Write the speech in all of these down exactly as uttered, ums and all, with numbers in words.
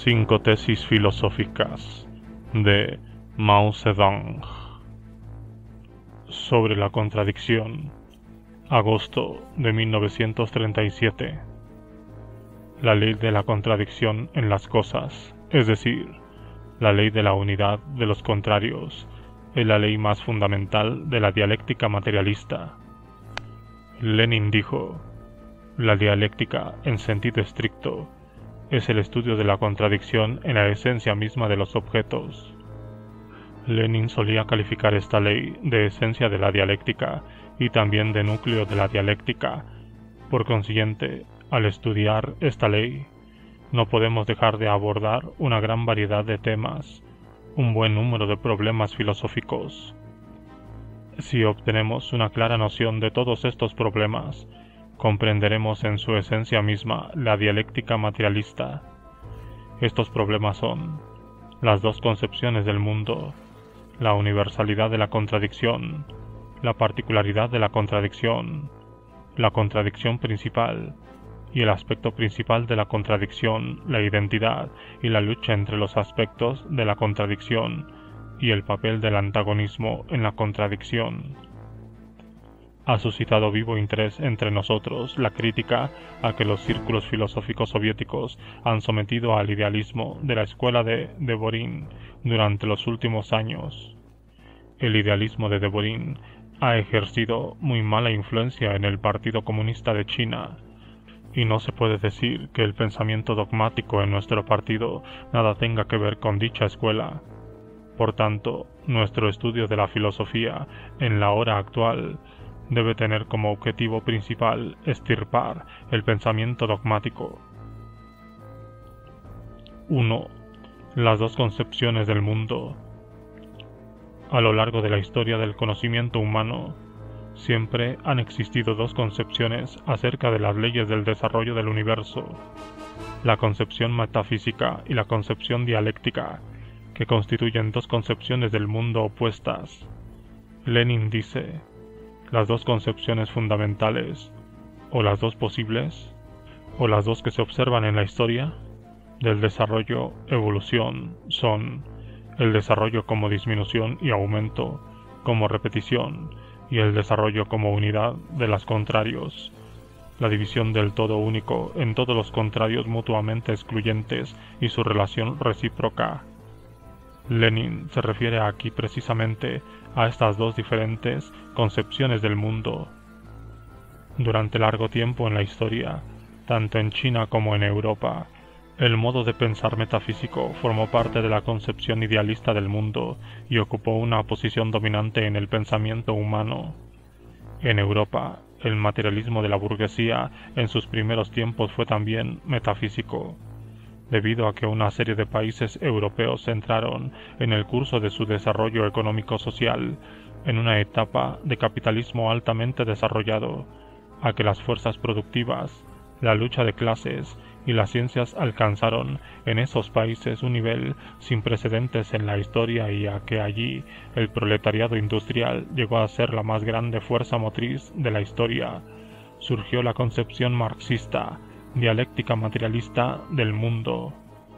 Cinco tesis filosóficas de Mao Zedong sobre la contradicción. Agosto de mil novecientos treinta y siete. La ley de la contradicción en las cosas, es decir, la ley de la unidad de los contrarios, es la ley más fundamental de la dialéctica materialista. Lenin dijo: la dialéctica, en sentido estricto, es el estudio de la contradicción en la esencia misma de los objetos. Lenin solía calificar esta ley de esencia de la dialéctica y también de núcleo de la dialéctica. Por consiguiente, al estudiar esta ley, no podemos dejar de abordar una gran variedad de temas, un buen número de problemas filosóficos. Si obtenemos una clara noción de todos estos problemas, comprenderemos en su esencia misma la dialéctica materialista. Estos problemas son las dos concepciones del mundo, la universalidad de la contradicción, la particularidad de la contradicción, la contradicción principal y el aspecto principal de la contradicción, la identidad y la lucha entre los aspectos de la contradicción y el papel del antagonismo en la contradicción. Ha suscitado vivo interés entre nosotros la crítica a que los círculos filosóficos soviéticos han sometido al idealismo de la escuela de Deborin durante los últimos años. El idealismo de Deborin ha ejercido muy mala influencia en el Partido Comunista de China, y no se puede decir que el pensamiento dogmático en nuestro partido nada tenga que ver con dicha escuela. Por tanto, nuestro estudio de la filosofía en la hora actual debe tener como objetivo principal extirpar el pensamiento dogmático. uno. Las dos concepciones del mundo. A lo largo de la historia del conocimiento humano, siempre han existido dos concepciones acerca de las leyes del desarrollo del universo: la concepción metafísica y la concepción dialéctica, que constituyen dos concepciones del mundo opuestas. Lenin dice: las dos concepciones fundamentales, o las dos posibles, o las dos que se observan en la historia del desarrollo, evolución, son el desarrollo como disminución y aumento, como repetición, y el desarrollo como unidad de los contrarios, la división del todo único en todos los contrarios mutuamente excluyentes y su relación recíproca. Lenin se refiere aquí precisamente a estas dos diferentes concepciones del mundo. Durante largo tiempo en la historia, tanto en China como en Europa, el modo de pensar metafísico formó parte de la concepción idealista del mundo y ocupó una posición dominante en el pensamiento humano. En Europa, el materialismo de la burguesía en sus primeros tiempos fue también metafísico, debido a que una serie de países europeos entraron en el curso de su desarrollo económico-social en una etapa de capitalismo altamente desarrollado, a que las fuerzas productivas, la lucha de clases y las ciencias alcanzaron en esos países un nivel sin precedentes en la historia y a que allí el proletariado industrial llegó a ser la más grande fuerza motriz de la historia. Surgió la concepción marxista, dialéctica materialista del mundo.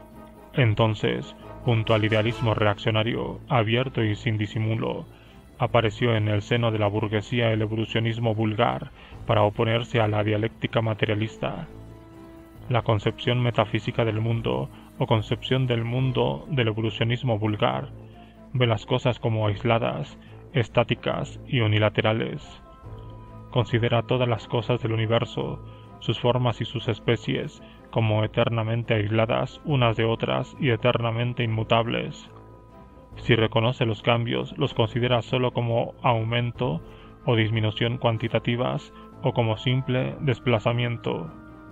Entonces, junto al idealismo reaccionario, abierto y sin disimulo, apareció en el seno de la burguesía el evolucionismo vulgar para oponerse a la dialéctica materialista. La concepción metafísica del mundo, o concepción del mundo del evolucionismo vulgar, ve las cosas como aisladas, estáticas y unilaterales. Considera todas las cosas del universo, sus formas y sus especies, como eternamente aisladas unas de otras y eternamente inmutables. Si reconoce los cambios, los considera sólo como aumento o disminución cuantitativas o como simple desplazamiento.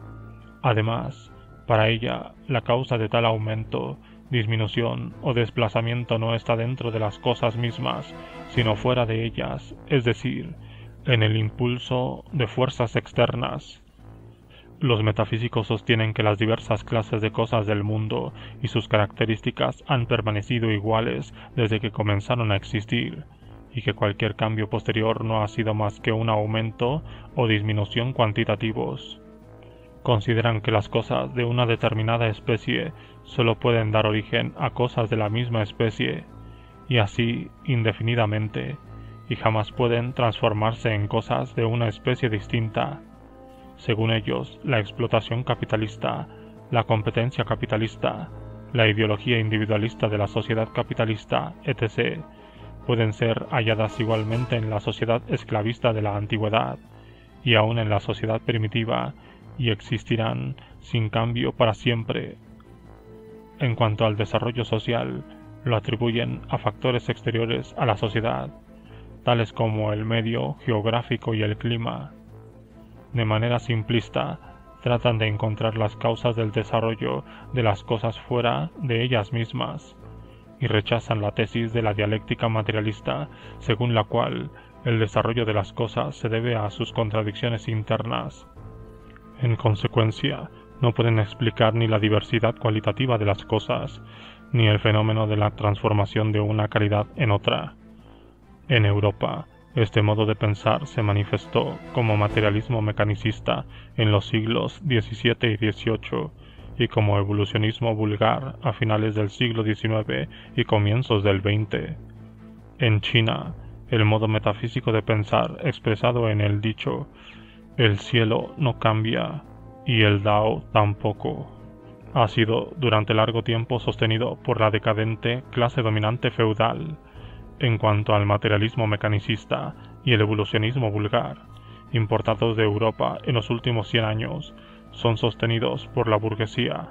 Además, para ella, la causa de tal aumento, disminución o desplazamiento no está dentro de las cosas mismas, sino fuera de ellas, es decir, en el impulso de fuerzas externas. Los metafísicos sostienen que las diversas clases de cosas del mundo y sus características han permanecido iguales desde que comenzaron a existir, y que cualquier cambio posterior no ha sido más que un aumento o disminución cuantitativos. consideran que las cosas de una determinada especie solo pueden dar origen a cosas de la misma especie, y así indefinidamente, y jamás pueden transformarse en cosas de una especie distinta. Según ellos, la explotación capitalista, la competencia capitalista, la ideología individualista de la sociedad capitalista, etcétera, pueden ser halladas igualmente en la sociedad esclavista de la antigüedad y aún en la sociedad primitiva, y existirán sin cambio para siempre. En cuanto al desarrollo social, lo atribuyen a factores exteriores a la sociedad, tales como el medio geográfico y el clima. De manera simplista, tratan de encontrar las causas del desarrollo de las cosas fuera de ellas mismas, y rechazan la tesis de la dialéctica materialista, según la cual el desarrollo de las cosas se debe a sus contradicciones internas. En consecuencia, no pueden explicar ni la diversidad cualitativa de las cosas, ni el fenómeno de la transformación de una calidad en otra. En Europa, este modo de pensar se manifestó como materialismo mecanicista en los siglos diecisiete y dieciocho, y como evolucionismo vulgar a finales del siglo diecinueve y comienzos del veinte. En China, el modo metafísico de pensar expresado en el dicho «el cielo no cambia» y el Dao tampoco, ha sido durante largo tiempo sostenido por la decadente clase dominante feudal. En cuanto al materialismo mecanicista y el evolucionismo vulgar, importados de Europa en los últimos cien años, son sostenidos por la burguesía.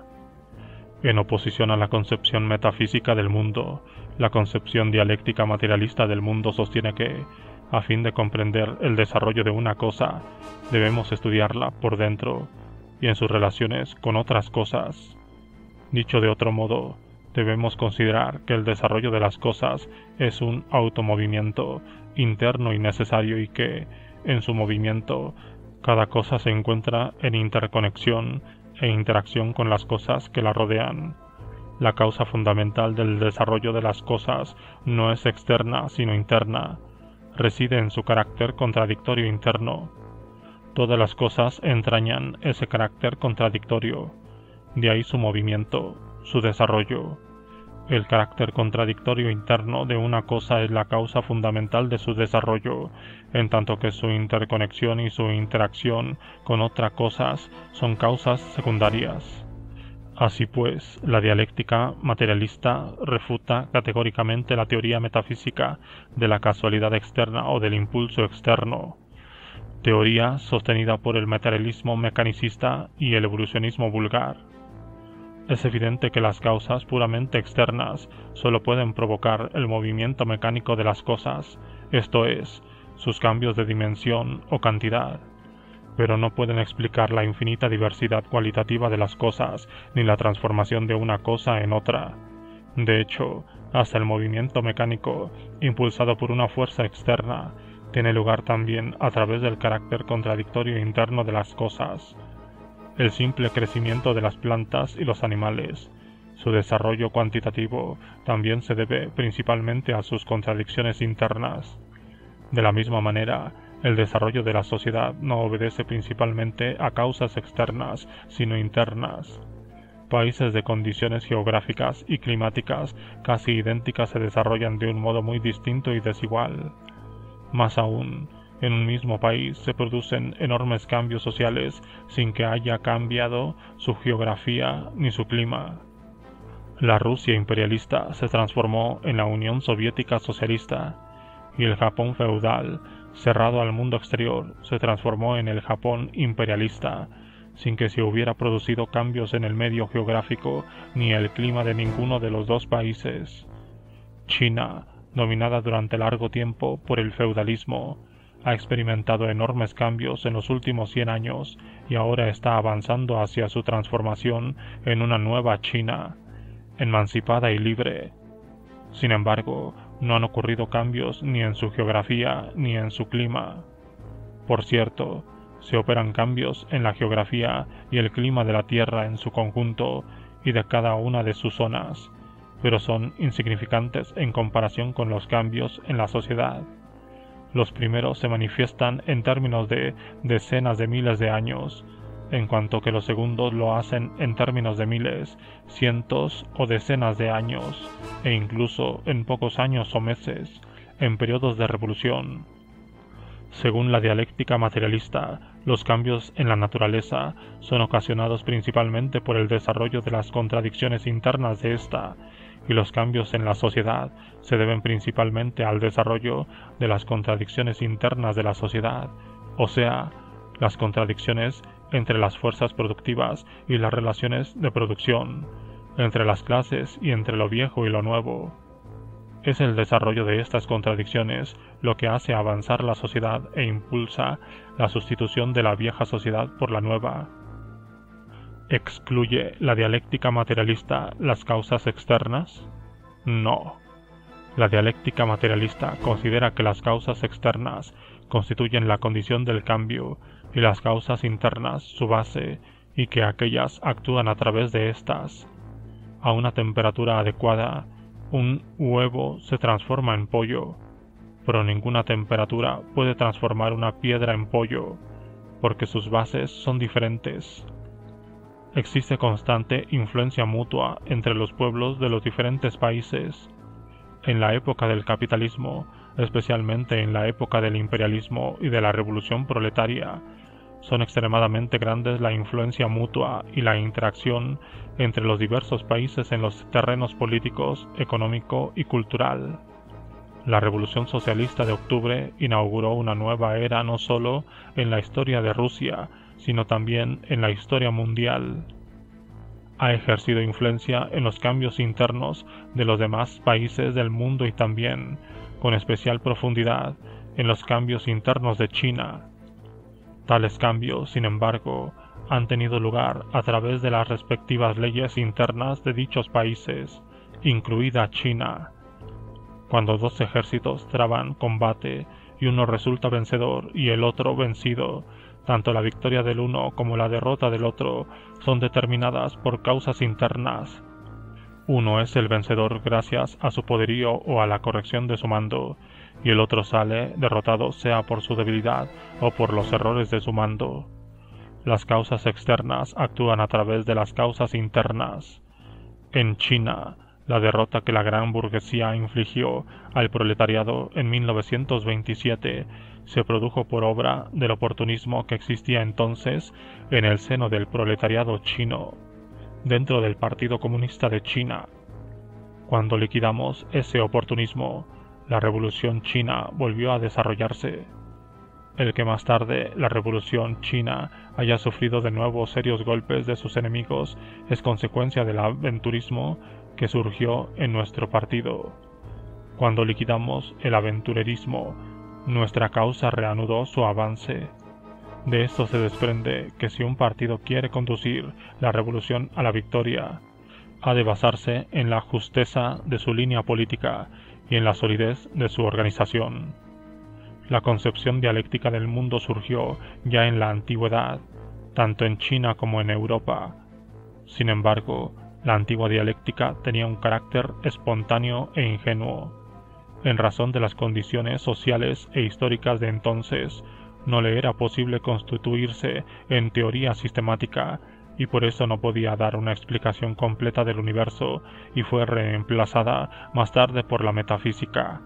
En oposición a la concepción metafísica del mundo, la concepción dialéctica materialista del mundo sostiene que, a fin de comprender el desarrollo de una cosa, debemos estudiarla por dentro y en sus relaciones con otras cosas. Dicho de otro modo, debemos considerar que el desarrollo de las cosas es un automovimiento interno y necesario, y que, en su movimiento, cada cosa se encuentra en interconexión e interacción con las cosas que la rodean. La causa fundamental del desarrollo de las cosas no es externa sino interna, reside en su carácter contradictorio interno. Todas las cosas entrañan ese carácter contradictorio, de ahí su movimiento, su desarrollo. El carácter contradictorio interno de una cosa es la causa fundamental de su desarrollo, en tanto que su interconexión y su interacción con otras cosas son causas secundarias. Así pues, la dialéctica materialista refuta categóricamente la teoría metafísica de la casualidad externa o del impulso externo, teoría sostenida por el materialismo mecanicista y el evolucionismo vulgar. Es evidente que las causas puramente externas solo pueden provocar el movimiento mecánico de las cosas, esto es, sus cambios de dimensión o cantidad, pero no pueden explicar la infinita diversidad cualitativa de las cosas ni la transformación de una cosa en otra. De hecho, hasta el movimiento mecánico, impulsado por una fuerza externa, tiene lugar también a través del carácter contradictorio interno de las cosas. El simple crecimiento de las plantas y los animales, su desarrollo cuantitativo, también se debe principalmente a sus contradicciones internas. De la misma manera, el desarrollo de la sociedad no obedece principalmente a causas externas, sino internas. Países de condiciones geográficas y climáticas casi idénticas se desarrollan de un modo muy distinto y desigual. Más aún, en un mismo país se producen enormes cambios sociales sin que haya cambiado su geografía ni su clima. La Rusia imperialista se transformó en la Unión Soviética Socialista, y el Japón feudal, cerrado al mundo exterior, se transformó en el Japón imperialista, sin que se hubiera producido cambios en el medio geográfico ni el clima de ninguno de los dos países. China, dominada durante largo tiempo por el feudalismo, ha experimentado enormes cambios en los últimos cien años y ahora está avanzando hacia su transformación en una nueva China, emancipada y libre. Sin embargo, no han ocurrido cambios ni en su geografía ni en su clima. Por cierto, se operan cambios en la geografía y el clima de la Tierra en su conjunto y de cada una de sus zonas, pero son insignificantes en comparación con los cambios en la sociedad. Los primeros se manifiestan en términos de decenas de miles de años, en cuanto que los segundos lo hacen en términos de miles, cientos o decenas de años, e incluso en pocos años o meses, en periodos de revolución. Según la dialéctica materialista, los cambios en la naturaleza son ocasionados principalmente por el desarrollo de las contradicciones internas de ésta, y los cambios en la sociedad se deben principalmente al desarrollo de las contradicciones internas de la sociedad, o sea, las contradicciones entre las fuerzas productivas y las relaciones de producción, entre las clases y entre lo viejo y lo nuevo. Es el desarrollo de estas contradicciones lo que hace avanzar la sociedad e impulsa la sustitución de la vieja sociedad por la nueva. ¿Excluye la dialéctica materialista las causas externas? No. La dialéctica materialista considera que las causas externas constituyen la condición del cambio y las causas internas su base, y que aquellas actúan a través de éstas. A una temperatura adecuada, un huevo se transforma en pollo, pero ninguna temperatura puede transformar una piedra en pollo, porque sus bases son diferentes. Existe constante influencia mutua entre los pueblos de los diferentes países. En la época del capitalismo, especialmente en la época del imperialismo y de la revolución proletaria, son extremadamente grandes la influencia mutua y la interacción entre los diversos países en los terrenos políticos, económico y cultural. La Revolución Socialista de Octubre inauguró una nueva era no solo en la historia de Rusia, sino también en la historia mundial. Ha ejercido influencia en los cambios internos de los demás países del mundo y también, con especial profundidad, en los cambios internos de China. Tales cambios, sin embargo, han tenido lugar a través de las respectivas leyes internas de dichos países, incluida China. Cuando dos ejércitos traban combate y uno resulta vencedor y el otro vencido, tanto la victoria del uno como la derrota del otro son determinadas por causas internas. Uno es el vencedor gracias a su poderío o a la corrección de su mando, y el otro sale derrotado sea por su debilidad o por los errores de su mando. Las causas externas actúan a través de las causas internas. En China, la derrota que la gran burguesía infligió al proletariado en mil novecientos veintisiete se produjo por obra del oportunismo que existía entonces en el seno del proletariado chino, dentro del Partido Comunista de China. Cuando liquidamos ese oportunismo, la Revolución China volvió a desarrollarse. El que más tarde la Revolución China haya sufrido de nuevo serios golpes de sus enemigos es consecuencia del aventurismo que surgió en nuestro partido. Cuando liquidamos el aventurerismo, nuestra causa reanudó su avance. De esto se desprende que si un partido quiere conducir la revolución a la victoria, ha de basarse en la justeza de su línea política y en la solidez de su organización. La concepción dialéctica del mundo surgió ya en la antigüedad, tanto en China como en Europa. Sin embargo, la antigua dialéctica tenía un carácter espontáneo e ingenuo. En razón de las condiciones sociales e históricas de entonces, no le era posible constituirse en teoría sistemática, y por eso no podía dar una explicación completa del universo y fue reemplazada más tarde por la metafísica.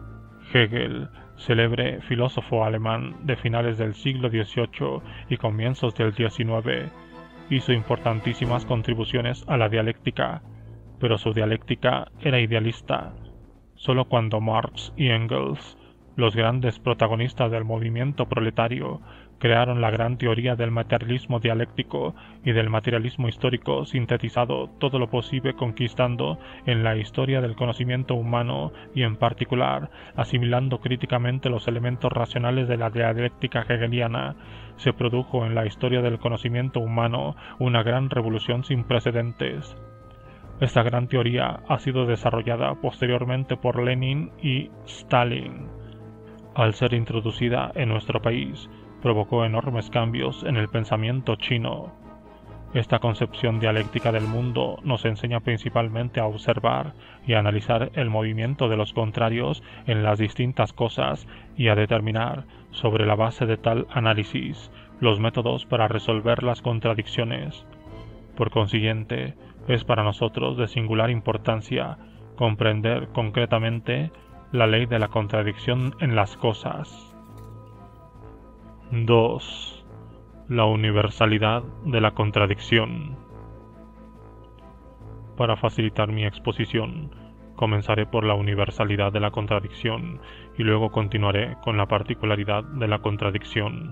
Hegel, célebre filósofo alemán de finales del siglo dieciocho y comienzos del diecinueve, hizo importantísimas contribuciones a la dialéctica, pero su dialéctica era idealista. Solo cuando Marx y Engels, los grandes protagonistas del movimiento proletario, crearon la gran teoría del materialismo dialéctico y del materialismo histórico sintetizado todo lo posible conquistando en la historia del conocimiento humano y en particular asimilando críticamente los elementos racionales de la dialéctica hegeliana, se produjo en la historia del conocimiento humano una gran revolución sin precedentes. Esta gran teoría ha sido desarrollada posteriormente por Lenin y Stalin. Al ser introducida en nuestro país, provocó enormes cambios en el pensamiento chino. Esta concepción dialéctica del mundo nos enseña principalmente a observar y a analizar el movimiento de los contrarios en las distintas cosas y a determinar, sobre la base de tal análisis, los métodos para resolver las contradicciones. Por consiguiente, es para nosotros de singular importancia comprender concretamente la ley de la contradicción en las cosas. dos. La universalidad de la contradicción. Para facilitar mi exposición, comenzaré por la universalidad de la contradicción y luego continuaré con la particularidad de la contradicción.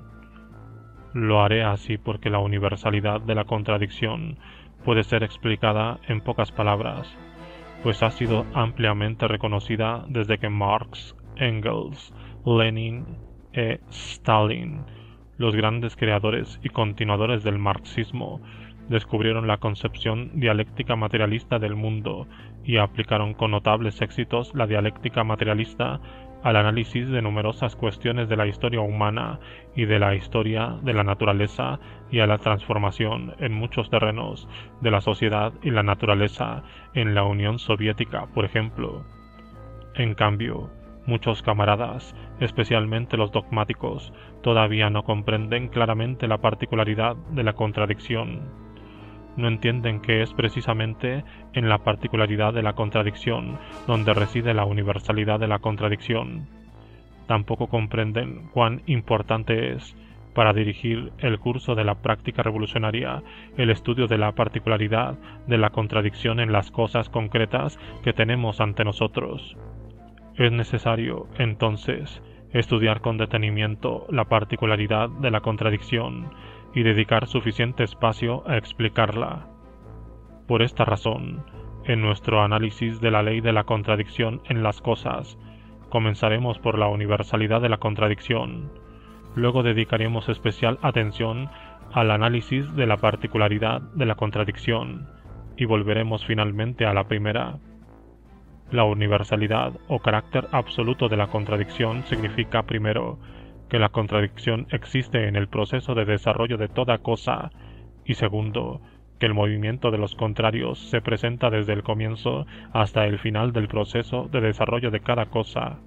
Lo haré así porque la universalidad de la contradicción puede ser explicada en pocas palabras, pues ha sido ampliamente reconocida desde que Marx, Engels, Lenin e Stalin, los grandes creadores y continuadores del marxismo, descubrieron la concepción dialéctica materialista del mundo y aplicaron con notables éxitos la dialéctica materialista al análisis de numerosas cuestiones de la historia humana y de la historia de la naturaleza y a la transformación en muchos terrenos de la sociedad y la naturaleza en la Unión Soviética, por ejemplo. En cambio, muchos camaradas, especialmente los dogmáticos, todavía no comprenden claramente la particularidad de la contradicción. No entienden que es precisamente en la particularidad de la contradicción donde reside la universalidad de la contradicción. Tampoco comprenden cuán importante es, para dirigir el curso de la práctica revolucionaria, el estudio de la particularidad de la contradicción en las cosas concretas que tenemos ante nosotros. Es necesario, entonces, estudiar con detenimiento la particularidad de la contradicción y dedicar suficiente espacio a explicarla. Por esta razón, en nuestro análisis de la ley de la contradicción en las cosas, comenzaremos por la universalidad de la contradicción, luego dedicaremos especial atención al análisis de la particularidad de la contradicción, y volveremos finalmente a la primera. La universalidad o carácter absoluto de la contradicción significa, primero, que la contradicción existe en el proceso de desarrollo de toda cosa, y segundo, que el movimiento de los contrarios se presenta desde el comienzo hasta el final del proceso de desarrollo de cada cosa.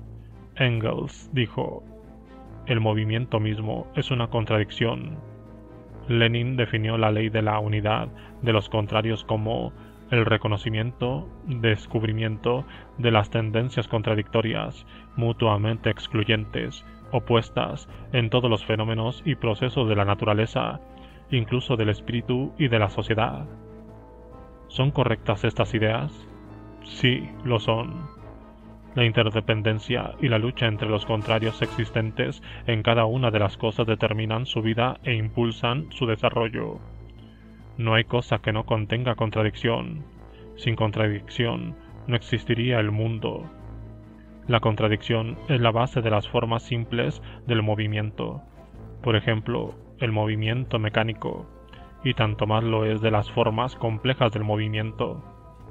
Engels dijo: el movimiento mismo es una contradicción. Lenin definió la ley de la unidad de los contrarios como el reconocimiento, descubrimiento de las tendencias contradictorias, mutuamente excluyentes, opuestas en todos los fenómenos y procesos de la naturaleza, incluso del espíritu y de la sociedad. ¿Son correctas estas ideas? Sí, lo son. La interdependencia y la lucha entre los contrarios existentes en cada una de las cosas determinan su vida e impulsan su desarrollo. No hay cosa que no contenga contradicción. Sin contradicción no existiría el mundo. La contradicción es la base de las formas simples del movimiento, por ejemplo, el movimiento mecánico, y tanto más lo es de las formas complejas del movimiento.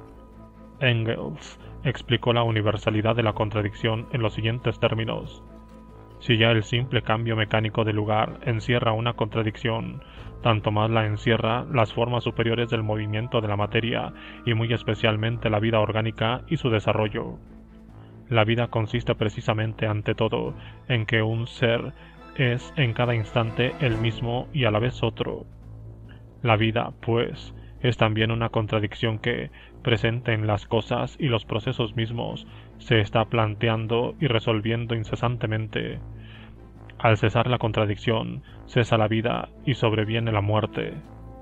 Engels explicó la universalidad de la contradicción en los siguientes términos: si ya el simple cambio mecánico de lugar encierra una contradicción, tanto más la encierra las formas superiores del movimiento de la materia y muy especialmente la vida orgánica y su desarrollo. La vida consiste precisamente, ante todo, en que un ser es en cada instante el mismo y a la vez otro. La vida, pues, es también una contradicción que, presente en las cosas y los procesos mismos, se está planteando y resolviendo incesantemente. Al cesar la contradicción, cesa la vida y sobreviene la muerte.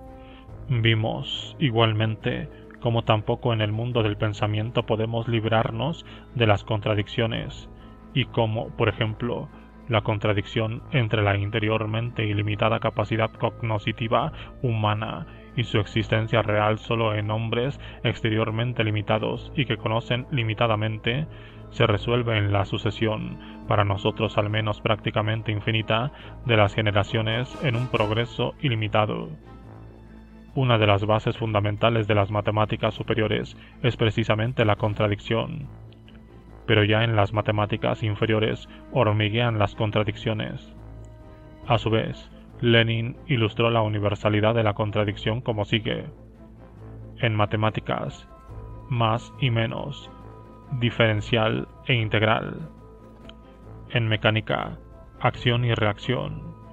Vimos, igualmente, como tampoco en el mundo del pensamiento podemos librarnos de las contradicciones, y como, por ejemplo, la contradicción entre la interiormente ilimitada capacidad cognoscitiva humana y su existencia real solo en hombres exteriormente limitados y que conocen limitadamente, se resuelve en la sucesión, para nosotros al menos prácticamente infinita, de las generaciones en un progreso ilimitado. Una de las bases fundamentales de las matemáticas superiores es precisamente la contradicción. Pero ya en las matemáticas inferiores hormiguean las contradicciones. A su vez, Lenin ilustró la universalidad de la contradicción como sigue: en matemáticas, más y menos, diferencial e integral; en mecánica, acción y reacción;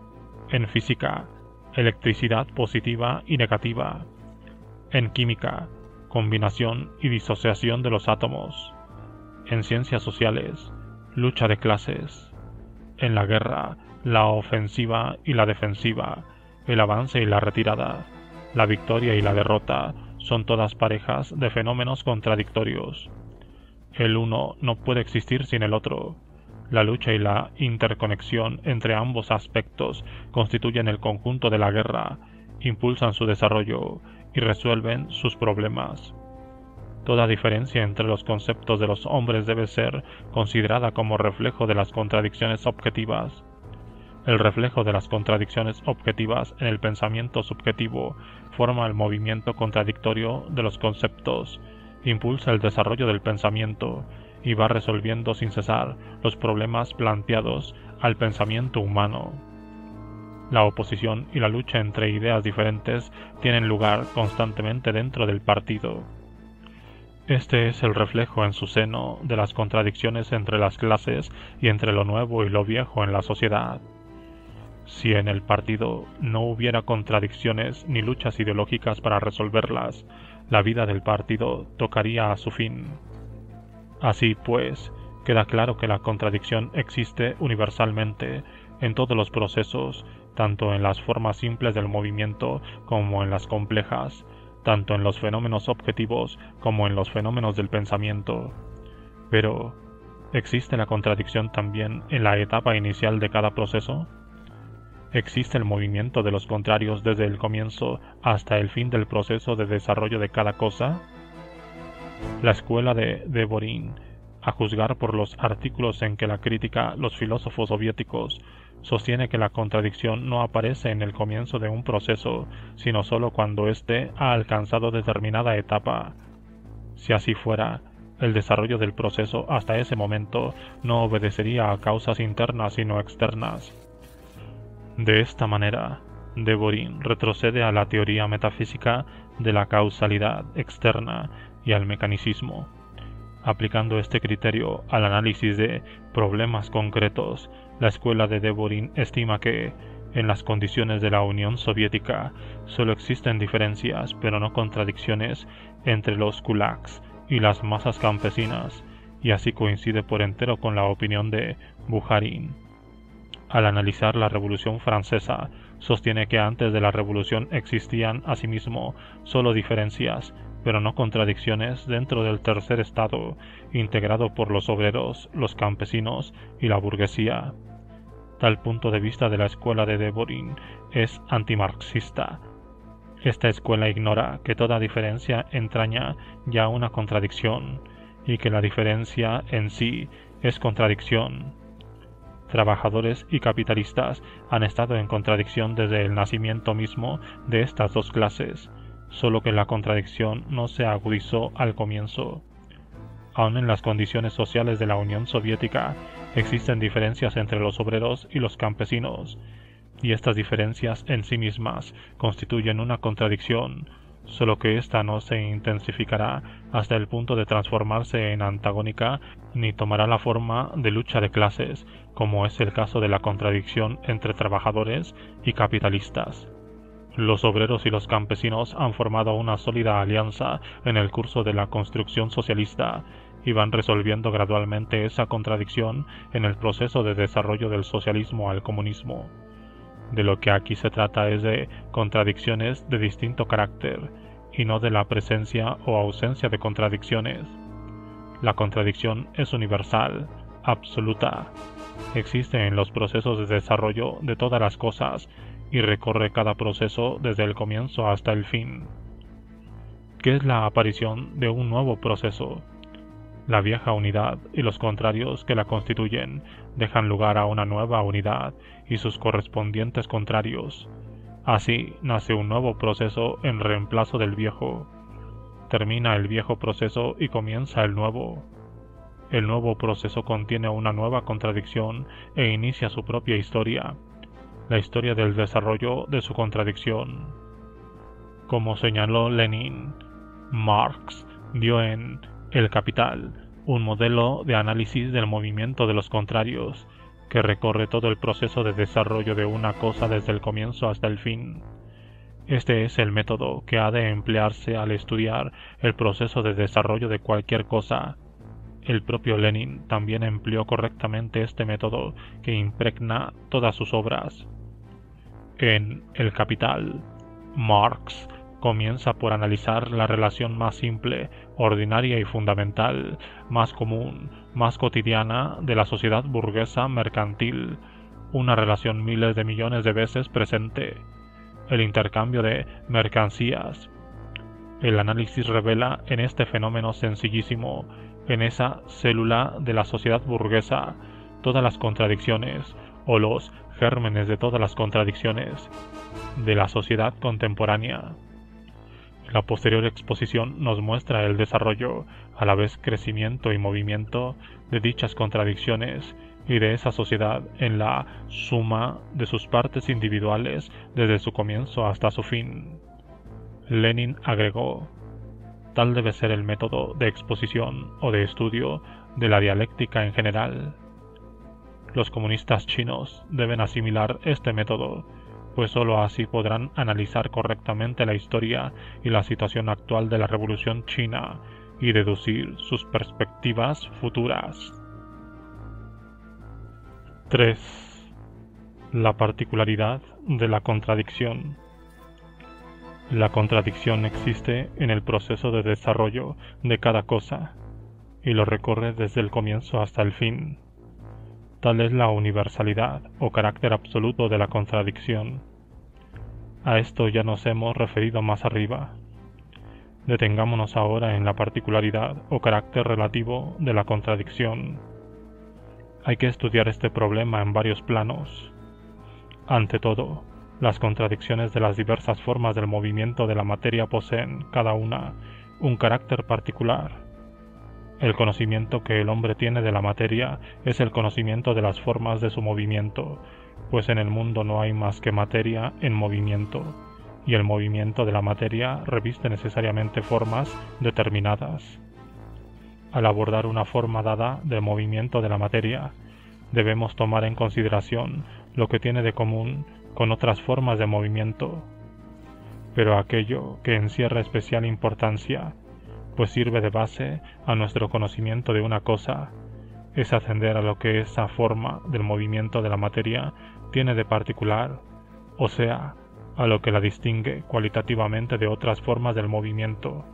En física, electricidad positiva y negativa. En química, combinación y disociación de los átomos. En ciencias sociales, lucha de clases. En la guerra, la ofensiva y la defensiva, el avance y la retirada, la victoria y la derrota son todas parejas de fenómenos contradictorios. El uno no puede existir sin el otro. La lucha y la interconexión entre ambos aspectos constituyen el conjunto de la guerra, impulsan su desarrollo y resuelven sus problemas. Toda diferencia entre los conceptos de los hombres debe ser considerada como reflejo de las contradicciones objetivas. El reflejo de las contradicciones objetivas en el pensamiento subjetivo forma el movimiento contradictorio de los conceptos, impulsa el desarrollo del pensamiento y va resolviendo sin cesar los problemas planteados al pensamiento humano. La oposición y la lucha entre ideas diferentes tienen lugar constantemente dentro del partido. Este es el reflejo en su seno de las contradicciones entre las clases y entre lo nuevo y lo viejo en la sociedad. Si en el partido no hubiera contradicciones ni luchas ideológicas para resolverlas, la vida del partido tocaría a su fin. Así pues, queda claro que la contradicción existe universalmente en todos los procesos, tanto en las formas simples del movimiento como en las complejas, tanto en los fenómenos objetivos como en los fenómenos del pensamiento. Pero, ¿existe la contradicción también en la etapa inicial de cada proceso? ¿Existe el movimiento de los contrarios desde el comienzo hasta el fin del proceso de desarrollo de cada cosa? La escuela de Deborin, a juzgar por los artículos en que la critica los filósofos soviéticos, sostiene que la contradicción no aparece en el comienzo de un proceso, sino solo cuando éste ha alcanzado determinada etapa. Si así fuera, el desarrollo del proceso hasta ese momento no obedecería a causas internas sino externas. De esta manera, Deborin retrocede a la teoría metafísica de la causalidad externa y al mecanicismo. Aplicando este criterio al análisis de problemas concretos, la escuela de Deborin estima que, en las condiciones de la Unión Soviética, solo existen diferencias, pero no contradicciones, entre los kulaks y las masas campesinas, y así coincide por entero con la opinión de Bukharin. Al analizar la Revolución Francesa, sostiene que antes de la Revolución existían asimismo solo diferencias, pero no contradicciones dentro del tercer estado, integrado por los obreros, los campesinos y la burguesía. Tal punto de vista de la escuela de Deborin es antimarxista. Esta escuela ignora que toda diferencia entraña ya una contradicción, y que la diferencia en sí es contradicción. Trabajadores y capitalistas han estado en contradicción desde el nacimiento mismo de estas dos clases, solo que la contradicción no se agudizó al comienzo. Aun en las condiciones sociales de la Unión Soviética existen diferencias entre los obreros y los campesinos, y estas diferencias en sí mismas constituyen una contradicción, solo que ésta no se intensificará hasta el punto de transformarse en antagónica ni tomará la forma de lucha de clases, como es el caso de la contradicción entre trabajadores y capitalistas. Los obreros y los campesinos han formado una sólida alianza en el curso de la construcción socialista y van resolviendo gradualmente esa contradicción en el proceso de desarrollo del socialismo al comunismo. De lo que aquí se trata es de contradicciones de distinto carácter, y no de la presencia o ausencia de contradicciones. La contradicción es universal, absoluta. Existe en los procesos de desarrollo de todas las cosas, y recorre cada proceso desde el comienzo hasta el fin. ¿Qué es la aparición de un nuevo proceso? La vieja unidad y los contrarios que la constituyen dejan lugar a una nueva unidad y sus correspondientes contrarios. Así nace un nuevo proceso en reemplazo del viejo. Termina el viejo proceso y comienza el nuevo. El nuevo proceso contiene una nueva contradicción e inicia su propia historia, la historia del desarrollo de su contradicción. Como señaló Lenin, Marx dio en El Capital un modelo de análisis del movimiento de los contrarios, que recorre todo el proceso de desarrollo de una cosa desde el comienzo hasta el fin. Este es el método que ha de emplearse al estudiar el proceso de desarrollo de cualquier cosa. El propio Lenin también empleó correctamente este método que impregna todas sus obras. En El Capital, Marx comienza por analizar la relación más simple, ordinaria y fundamental, más común, más cotidiana de la sociedad burguesa mercantil, una relación miles de millones de veces presente, el intercambio de mercancías. El análisis revela en este fenómeno sencillísimo, en esa célula de la sociedad burguesa, todas las contradicciones, o los gérmenes de todas las contradicciones, de la sociedad contemporánea. La posterior exposición nos muestra el desarrollo, a la vez crecimiento y movimiento, de dichas contradicciones y de esa sociedad en la suma de sus partes individuales desde su comienzo hasta su fin. Lenin agregó: tal debe ser el método de exposición o de estudio de la dialéctica en general. Los comunistas chinos deben asimilar este método, pues sólo así podrán analizar correctamente la historia y la situación actual de la Revolución China y deducir sus perspectivas futuras. tres. La particularidad de la contradicción. La contradicción existe en el proceso de desarrollo de cada cosa, y lo recorre desde el comienzo hasta el fin. Tal es la universalidad o carácter absoluto de la contradicción. A esto ya nos hemos referido más arriba. Detengámonos ahora en la particularidad o carácter relativo de la contradicción. Hay que estudiar este problema en varios planos. Ante todo, las contradicciones de las diversas formas del movimiento de la materia poseen, cada una, un carácter particular. El conocimiento que el hombre tiene de la materia es el conocimiento de las formas de su movimiento, pues en el mundo no hay más que materia en movimiento, y el movimiento de la materia reviste necesariamente formas determinadas. Al abordar una forma dada del movimiento de la materia, debemos tomar en consideración lo que tiene de común con otras formas de movimiento, pero aquello que encierra especial importancia, pues sirve de base a nuestro conocimiento de una cosa, es atender a lo que esa forma del movimiento de la materia tiene de particular, o sea, a lo que la distingue cualitativamente de otras formas del movimiento.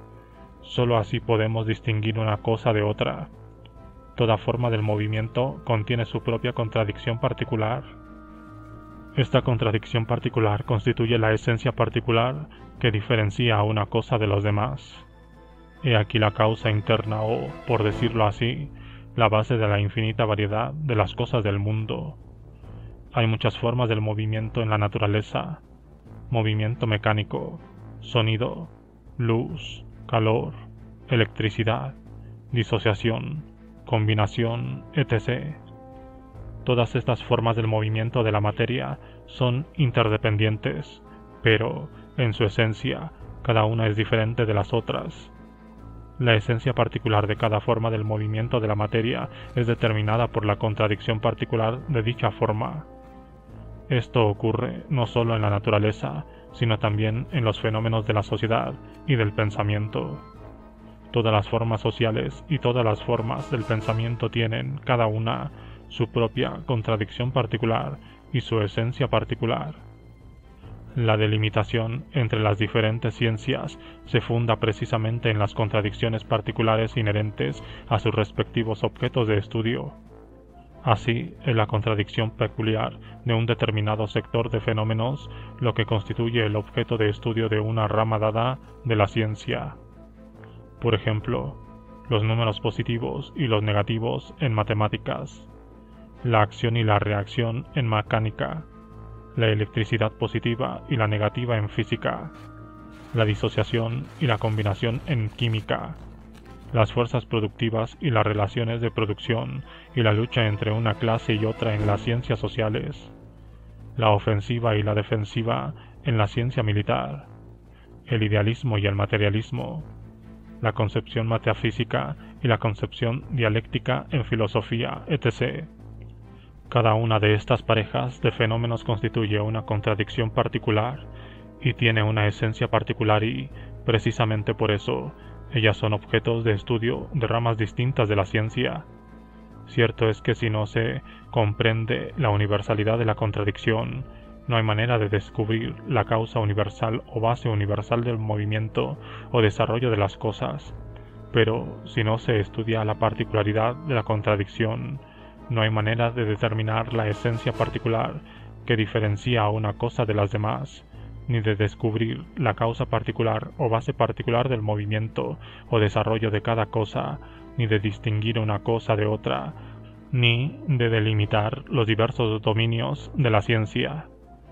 Sólo así podemos distinguir una cosa de otra. Toda forma del movimiento contiene su propia contradicción particular. Esta contradicción particular constituye la esencia particular que diferencia a una cosa de los demás. He aquí la causa interna o, por decirlo así, la base de la infinita variedad de las cosas del mundo. Hay muchas formas del movimiento en la naturaleza: movimiento mecánico, sonido, luz, calor, electricidad, disociación, combinación, etcétera. Todas estas formas del movimiento de la materia son interdependientes, pero, en su esencia, cada una es diferente de las otras. La esencia particular de cada forma del movimiento de la materia es determinada por la contradicción particular de dicha forma. Esto ocurre no solo en la naturaleza, sino también en los fenómenos de la sociedad y del pensamiento. Todas las formas sociales y todas las formas del pensamiento tienen, cada una, su propia contradicción particular y su esencia particular. La delimitación entre las diferentes ciencias se funda precisamente en las contradicciones particulares inherentes a sus respectivos objetos de estudio. Así, en la contradicción peculiar de un determinado sector de fenómenos, lo que constituye el objeto de estudio de una rama dada de la ciencia. Por ejemplo, los números positivos y los negativos en matemáticas, la acción y la reacción en mecánica, la electricidad positiva y la negativa en física, la disociación y la combinación en química, las fuerzas productivas y las relaciones de producción y la lucha entre una clase y otra en las ciencias sociales, la ofensiva y la defensiva en la ciencia militar, el idealismo y el materialismo, la concepción metafísica y la concepción dialéctica en filosofía, etcétera. Cada una de estas parejas de fenómenos constituye una contradicción particular y tiene una esencia particular y, precisamente por eso, ellas son objetos de estudio de ramas distintas de la ciencia. Cierto es que si no se comprende la universalidad de la contradicción, no hay manera de descubrir la causa universal o base universal del movimiento o desarrollo de las cosas. Pero si no se estudia la particularidad de la contradicción, no hay manera de determinar la esencia particular que diferencia a una cosa de las demás, ni de descubrir la causa particular o base particular del movimiento o desarrollo de cada cosa, ni de distinguir una cosa de otra, ni de delimitar los diversos dominios de la ciencia.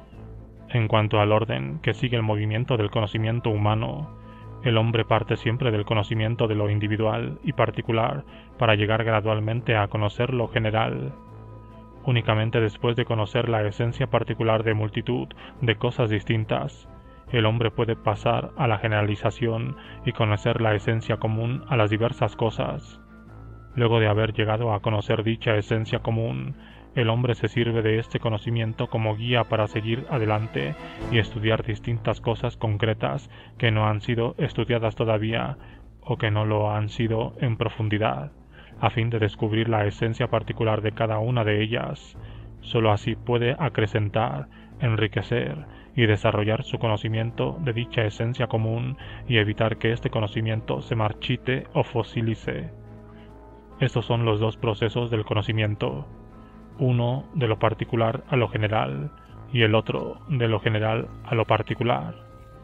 En cuanto al orden que sigue el movimiento del conocimiento humano, el hombre parte siempre del conocimiento de lo individual y particular para llegar gradualmente a conocer lo general. Únicamente después de conocer la esencia particular de multitud de cosas distintas, el hombre puede pasar a la generalización y conocer la esencia común a las diversas cosas. Luego de haber llegado a conocer dicha esencia común, el hombre se sirve de este conocimiento como guía para seguir adelante y estudiar distintas cosas concretas que no han sido estudiadas todavía o que no lo han sido en profundidad, a fin de descubrir la esencia particular de cada una de ellas. Sólo así puede acrecentar, enriquecer y desarrollar su conocimiento de dicha esencia común y evitar que este conocimiento se marchite o fosilice. Estos son los dos procesos del conocimiento, uno de lo particular a lo general y el otro de lo general a lo particular.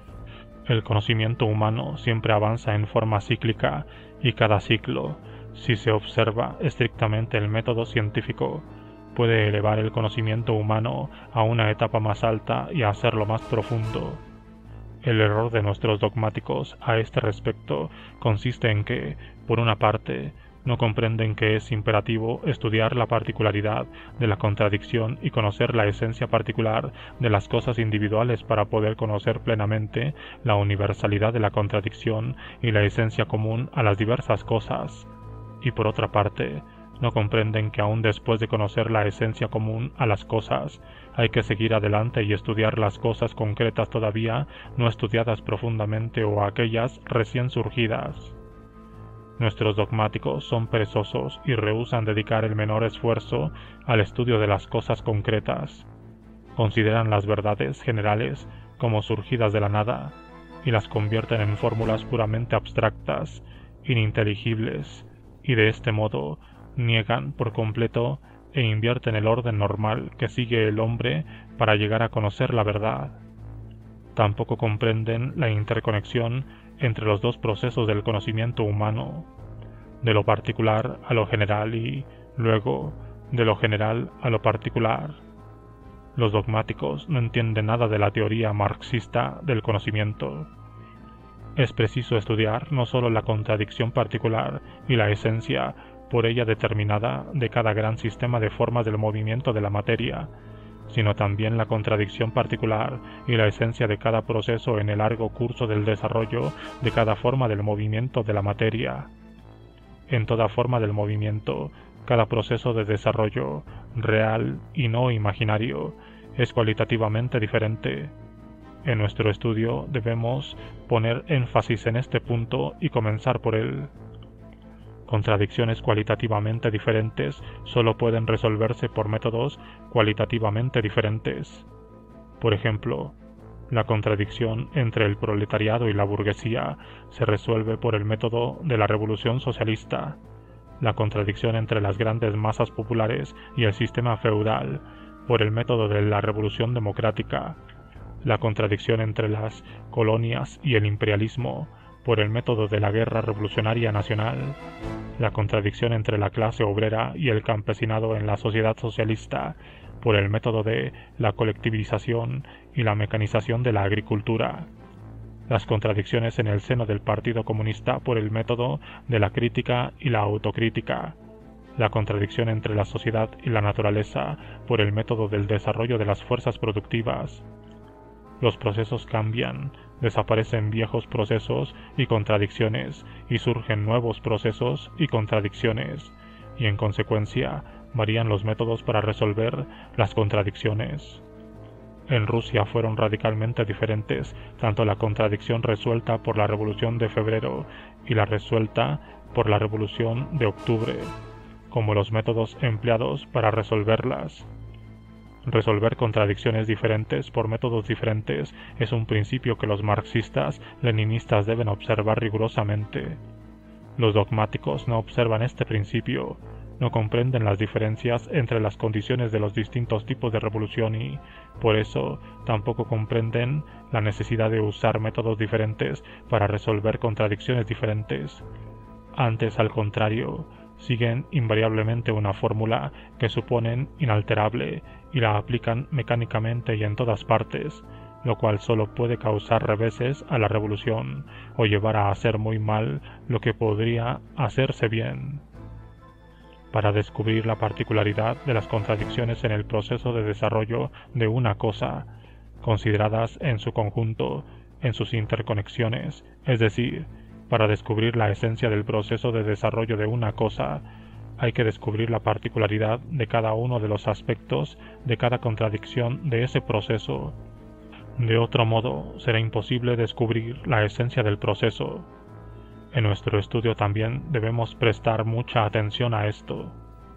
El conocimiento humano siempre avanza en forma cíclica y cada ciclo, si se observa estrictamente el método científico, puede elevar el conocimiento humano a una etapa más alta y hacerlo más profundo. El error de nuestros dogmáticos a este respecto consiste en que, por una parte, no comprenden que es imperativo estudiar la particularidad de la contradicción y conocer la esencia particular de las cosas individuales para poder conocer plenamente la universalidad de la contradicción y la esencia común a las diversas cosas. Y por otra parte, no comprenden que aún después de conocer la esencia común a las cosas, hay que seguir adelante y estudiar las cosas concretas todavía no estudiadas profundamente o aquellas recién surgidas. Nuestros dogmáticos son perezosos y rehúsan dedicar el menor esfuerzo al estudio de las cosas concretas. Consideran las verdades generales como surgidas de la nada y las convierten en fórmulas puramente abstractas, ininteligibles, y de este modo niegan por completo e invierten el orden normal que sigue el hombre para llegar a conocer la verdad. Tampoco comprenden la interconexión entre los dos procesos del conocimiento humano, de lo particular a lo general y, luego, de lo general a lo particular. Los dogmáticos no entienden nada de la teoría marxista del conocimiento. Es preciso estudiar no solo la contradicción particular y la esencia por ella determinada de cada gran sistema de formas del movimiento de la materia, sino también la contradicción particular y la esencia de cada proceso en el largo curso del desarrollo de cada forma del movimiento de la materia. En toda forma del movimiento, cada proceso de desarrollo, real y no imaginario, es cualitativamente diferente. En nuestro estudio debemos poner énfasis en este punto y comenzar por él. Contradicciones cualitativamente diferentes solo pueden resolverse por métodos cualitativamente diferentes. Por ejemplo, la contradicción entre el proletariado y la burguesía se resuelve por el método de la revolución socialista. La contradicción entre las grandes masas populares y el sistema feudal por el método de la revolución democrática. La contradicción entre las colonias y el imperialismo por el método de la guerra revolucionaria nacional, la contradicción entre la clase obrera y el campesinado en la sociedad socialista, por el método de la colectivización y la mecanización de la agricultura, las contradicciones en el seno del Partido Comunista por el método de la crítica y la autocrítica, la contradicción entre la sociedad y la naturaleza por el método del desarrollo de las fuerzas productivas. Los procesos cambian, desaparecen viejos procesos y contradicciones y surgen nuevos procesos y contradicciones, y en consecuencia varían los métodos para resolver las contradicciones. En Rusia fueron radicalmente diferentes tanto la contradicción resuelta por la Revolución de Febrero y la resuelta por la Revolución de Octubre, como los métodos empleados para resolverlas. Resolver contradicciones diferentes por métodos diferentes es un principio que los marxistas-leninistas deben observar rigurosamente. Los dogmáticos no observan este principio, no comprenden las diferencias entre las condiciones de los distintos tipos de revolución y, por eso, tampoco comprenden la necesidad de usar métodos diferentes para resolver contradicciones diferentes. Antes, al contrario, siguen invariablemente una fórmula que suponen inalterable y la aplican mecánicamente y en todas partes, lo cual solo puede causar reveses a la revolución o llevar a hacer muy mal lo que podría hacerse bien. Para descubrir la particularidad de las contradicciones en el proceso de desarrollo de una cosa, consideradas en su conjunto, en sus interconexiones, es decir, para descubrir la esencia del proceso de desarrollo de una cosa, hay que descubrir la particularidad de cada uno de los aspectos de cada contradicción de ese proceso. De otro modo, será imposible descubrir la esencia del proceso. En nuestro estudio también debemos prestar mucha atención a esto.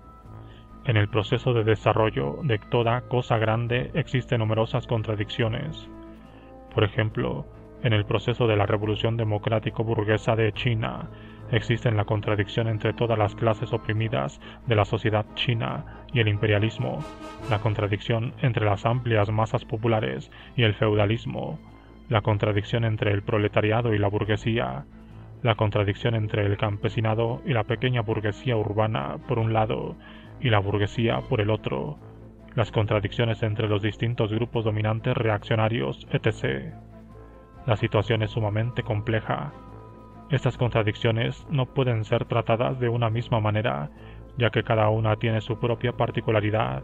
En el proceso de desarrollo de toda cosa grande existen numerosas contradicciones. Por ejemplo, en el proceso de la revolución democrático-burguesa de China, existe la contradicción entre todas las clases oprimidas de la sociedad china y el imperialismo, la contradicción entre las amplias masas populares y el feudalismo, la contradicción entre el proletariado y la burguesía, la contradicción entre el campesinado y la pequeña burguesía urbana por un lado y la burguesía por el otro, las contradicciones entre los distintos grupos dominantes reaccionarios, etcétera. La situación es sumamente compleja. Estas contradicciones no pueden ser tratadas de una misma manera, ya que cada una tiene su propia particularidad.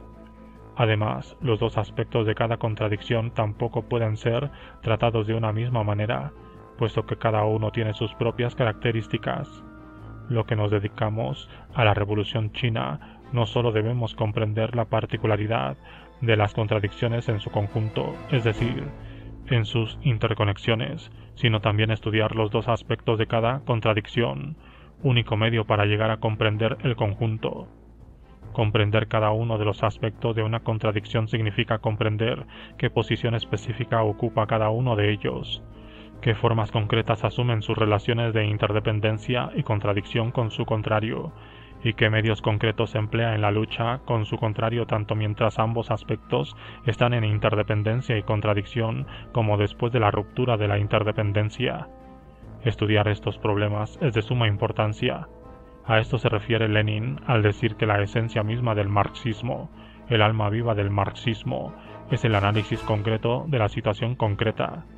Además, los dos aspectos de cada contradicción tampoco pueden ser tratados de una misma manera, puesto que cada uno tiene sus propias características. Lo que nos dedicamos a la Revolución China, no solo debemos comprender la particularidad de las contradicciones en su conjunto, es decir, en sus interconexiones, sino también estudiar los dos aspectos de cada contradicción, único medio para llegar a comprender el conjunto. Comprender cada uno de los aspectos de una contradicción significa comprender qué posición específica ocupa cada uno de ellos, qué formas concretas asumen sus relaciones de interdependencia y contradicción con su contrario, y qué medios concretos emplea en la lucha con su contrario tanto mientras ambos aspectos están en interdependencia y contradicción como después de la ruptura de la interdependencia. Estudiar estos problemas es de suma importancia. A esto se refiere Lenin al decir que la esencia misma del marxismo, el alma viva del marxismo, es el análisis concreto de la situación concreta.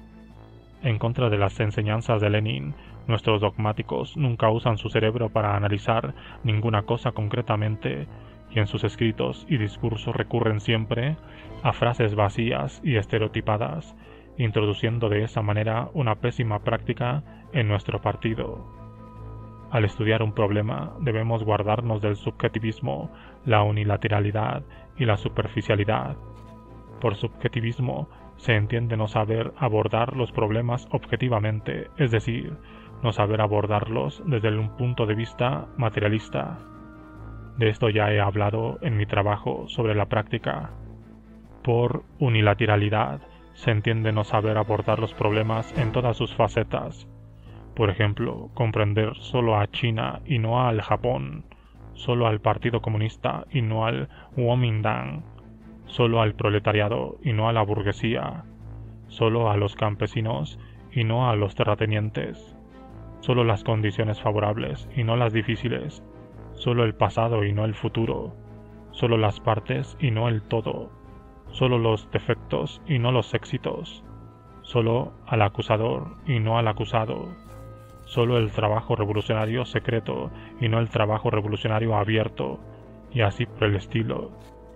En contra de las enseñanzas de Lenin, nuestros dogmáticos nunca usan su cerebro para analizar ninguna cosa concretamente, y en sus escritos y discursos recurren siempre a frases vacías y estereotipadas, introduciendo de esa manera una pésima práctica en nuestro partido. Al estudiar un problema debemos guardarnos del subjetivismo, la unilateralidad y la superficialidad. Por subjetivismo se entiende no saber abordar los problemas objetivamente, es decir, no saber abordarlos desde un punto de vista materialista. De esto ya he hablado en mi trabajo sobre la práctica. Por unilateralidad se entiende no saber abordar los problemas en todas sus facetas. Por ejemplo, comprender solo a China y no al Japón, solo al Partido Comunista y no al Kuomintang, solo al proletariado y no a la burguesía, solo a los campesinos y no a los terratenientes, solo las condiciones favorables y no las difíciles, solo el pasado y no el futuro, solo las partes y no el todo, solo los defectos y no los éxitos, solo al acusador y no al acusado, solo el trabajo revolucionario secreto y no el trabajo revolucionario abierto, y así por el estilo.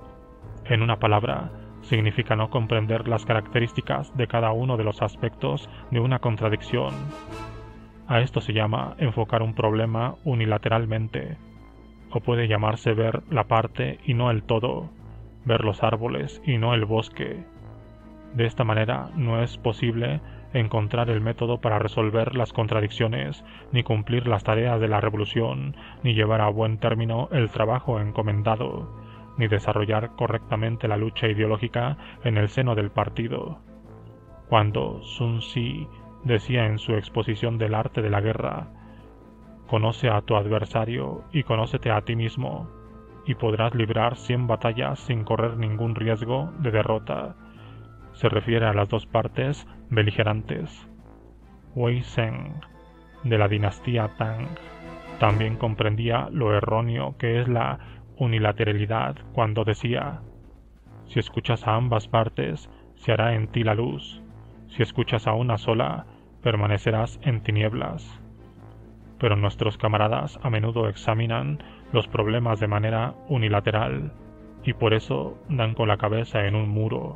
En una palabra, significa no comprender las características de cada uno de los aspectos de una contradicción. A esto se llama enfocar un problema unilateralmente. o puede llamarse ver la parte y no el todo, ver los árboles y no el bosque. De esta manera no es posible encontrar el método para resolver las contradicciones, ni cumplir las tareas de la revolución, ni llevar a buen término el trabajo encomendado, ni desarrollar correctamente la lucha ideológica en el seno del partido. Cuando Sun Tzu decía en su exposición del arte de la guerra: «Conoce a tu adversario y conócete a ti mismo, y podrás librar cien batallas sin correr ningún riesgo de derrota», se refiere a las dos partes beligerantes. Wei Zheng, de la dinastía Tang, también comprendía lo erróneo que es la unilateralidad cuando decía: «Si escuchas a ambas partes, se hará en ti la luz. Si escuchas a una sola, permanecerás en tinieblas». Pero nuestros camaradas a menudo examinan los problemas de manera unilateral, y por eso dan con la cabeza en un muro.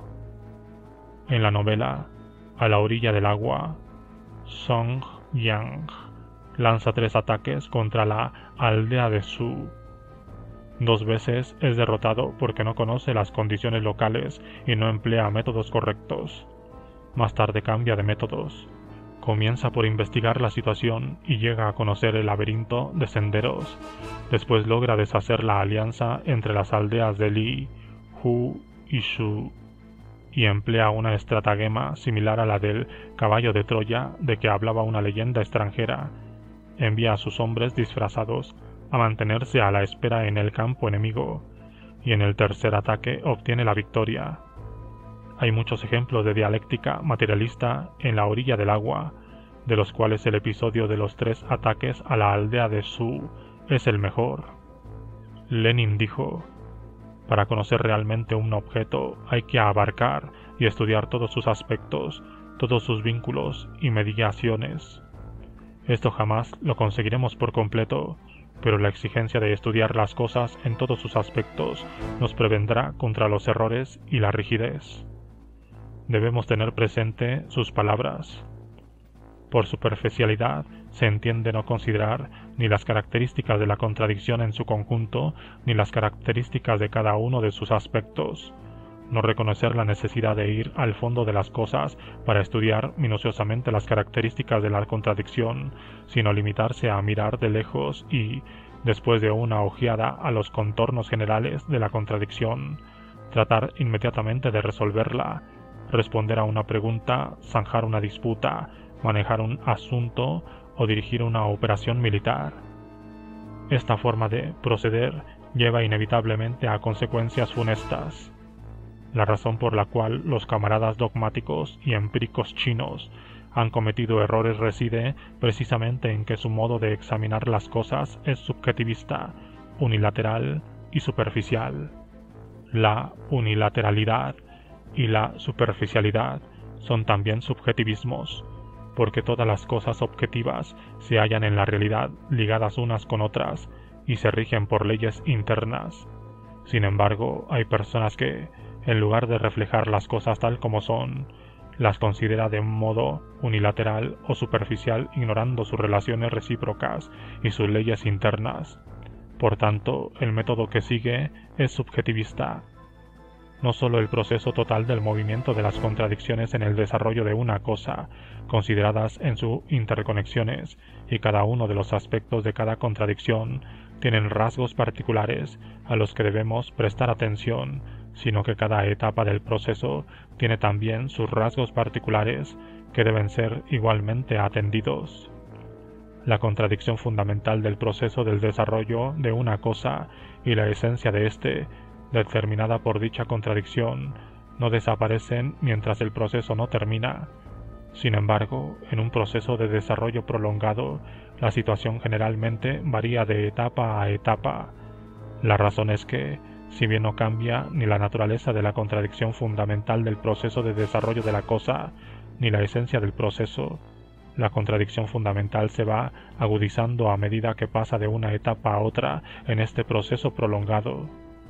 En la novela A la orilla del agua, Song Yang lanza tres ataques contra la aldea de Su. Dos veces es derrotado porque no conoce las condiciones locales y no emplea métodos correctos. Más tarde cambia de métodos. Comienza por investigar la situación y llega a conocer el laberinto de senderos. Después logra deshacer la alianza entre las aldeas de Li, Hu y Shu, y emplea una estratagema similar a la del caballo de Troya de que hablaba una leyenda extranjera. Envía a sus hombres disfrazados a mantenerse a la espera en el campo enemigo, y en el tercer ataque obtiene la victoria. Hay muchos ejemplos de dialéctica materialista en La orilla del agua, de los cuales el episodio de los tres ataques a la aldea de Su es el mejor. Lenin dijo: «Para conocer realmente un objeto hay que abarcar y estudiar todos sus aspectos, todos sus vínculos y mediaciones». Esto jamás lo conseguiremos por completo, pero la exigencia de estudiar las cosas en todos sus aspectos nos prevendrá contra los errores y la rigidez. Debemos tener presente sus palabras. Por superficialidad se entiende no considerar ni las características de la contradicción en su conjunto, ni las características de cada uno de sus aspectos. No reconocer la necesidad de ir al fondo de las cosas para estudiar minuciosamente las características de la contradicción, sino limitarse a mirar de lejos y, después de una ojeada a los contornos generales de la contradicción, tratar inmediatamente de resolverla, responder a una pregunta, zanjar una disputa, manejar un asunto o dirigir una operación militar. Esta forma de proceder lleva inevitablemente a consecuencias funestas. La razón por la cual los camaradas dogmáticos y empíricos chinos han cometido errores reside precisamente en que su modo de examinar las cosas es subjetivista, unilateral y superficial. La unilateralidad y la superficialidad son también subjetivismos, porque todas las cosas objetivas se hallan en la realidad ligadas unas con otras y se rigen por leyes internas. Sin embargo, hay personas que, en lugar de reflejar las cosas tal como son, las considera de un modo unilateral o superficial, ignorando sus relaciones recíprocas y sus leyes internas. Por tanto, el método que sigue es subjetivista. No solo el proceso total del movimiento de las contradicciones en el desarrollo de una cosa, consideradas en sus interconexiones, y cada uno de los aspectos de cada contradicción, tienen rasgos particulares a los que debemos prestar atención, sino que cada etapa del proceso tiene también sus rasgos particulares que deben ser igualmente atendidos. La contradicción fundamental del proceso del desarrollo de una cosa y la esencia de éste, determinada por dicha contradicción, no desaparecen mientras el proceso no termina. Sin embargo, en un proceso de desarrollo prolongado, la situación generalmente varía de etapa a etapa. La razón es que, si bien no cambia ni la naturaleza de la contradicción fundamental del proceso de desarrollo de la cosa, ni la esencia del proceso, la contradicción fundamental se va agudizando a medida que pasa de una etapa a otra en este proceso prolongado.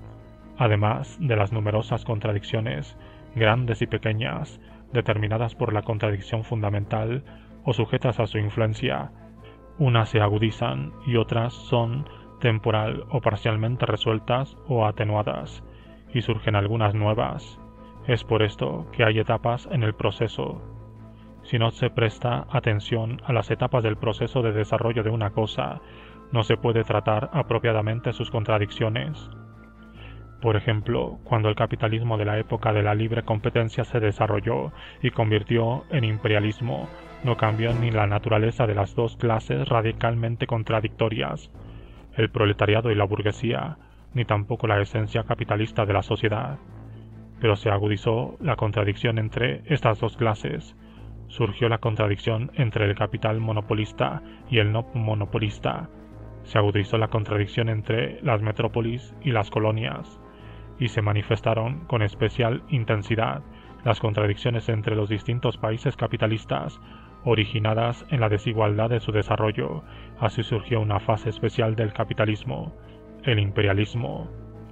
Además de las numerosas contradicciones, grandes y pequeñas, determinadas por la contradicción fundamental o sujetas a su influencia, unas se agudizan y otras son temporal o parcialmente resueltas o atenuadas, y surgen algunas nuevas. Es por esto que hay etapas en el proceso. Si no se presta atención a las etapas del proceso de desarrollo de una cosa, no se puede tratar apropiadamente sus contradicciones. Por ejemplo, cuando el capitalismo de la época de la libre competencia se desarrolló y convirtió en imperialismo, no cambió ni la naturaleza de las dos clases radicalmente contradictorias, el proletariado y la burguesía, ni tampoco la esencia capitalista de la sociedad. Pero se agudizó la contradicción entre estas dos clases. Surgió la contradicción entre el capital monopolista y el no monopolista. Se agudizó la contradicción entre las metrópolis y las colonias, y se manifestaron con especial intensidad las contradicciones entre los distintos países capitalistas, originadas en la desigualdad de su desarrollo. Así surgió una fase especial del capitalismo, el imperialismo.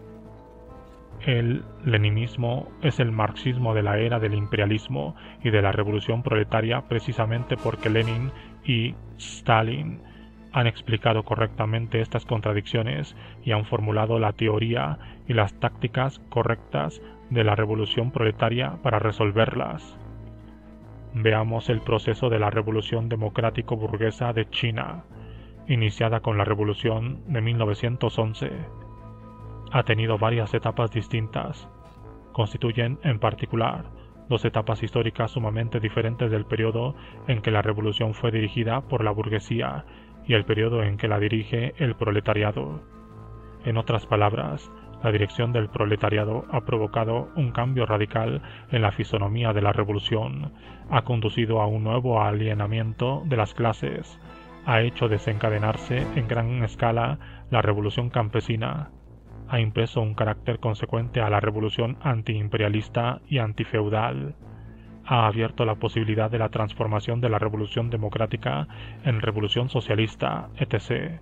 El leninismo es el marxismo de la era del imperialismo y de la revolución proletaria, precisamente porque Lenin y Stalin han explicado correctamente estas contradicciones y han formulado la teoría y las tácticas correctas de la revolución proletaria para resolverlas. Veamos el proceso de la revolución democrático-burguesa de China, iniciada con la revolución de mil novecientos once. Ha tenido varias etapas distintas. Constituyen, en particular, dos etapas históricas sumamente diferentes del periodo en que la revolución fue dirigida por la burguesía y el periodo en que la dirige el proletariado. En otras palabras, la dirección del proletariado ha provocado un cambio radical en la fisonomía de la revolución, ha conducido a un nuevo alienamiento de las clases, ha hecho desencadenarse en gran escala la revolución campesina, ha impreso un carácter consecuente a la revolución antiimperialista y antifeudal, ha abierto la posibilidad de la transformación de la revolución democrática en revolución socialista, etcétera.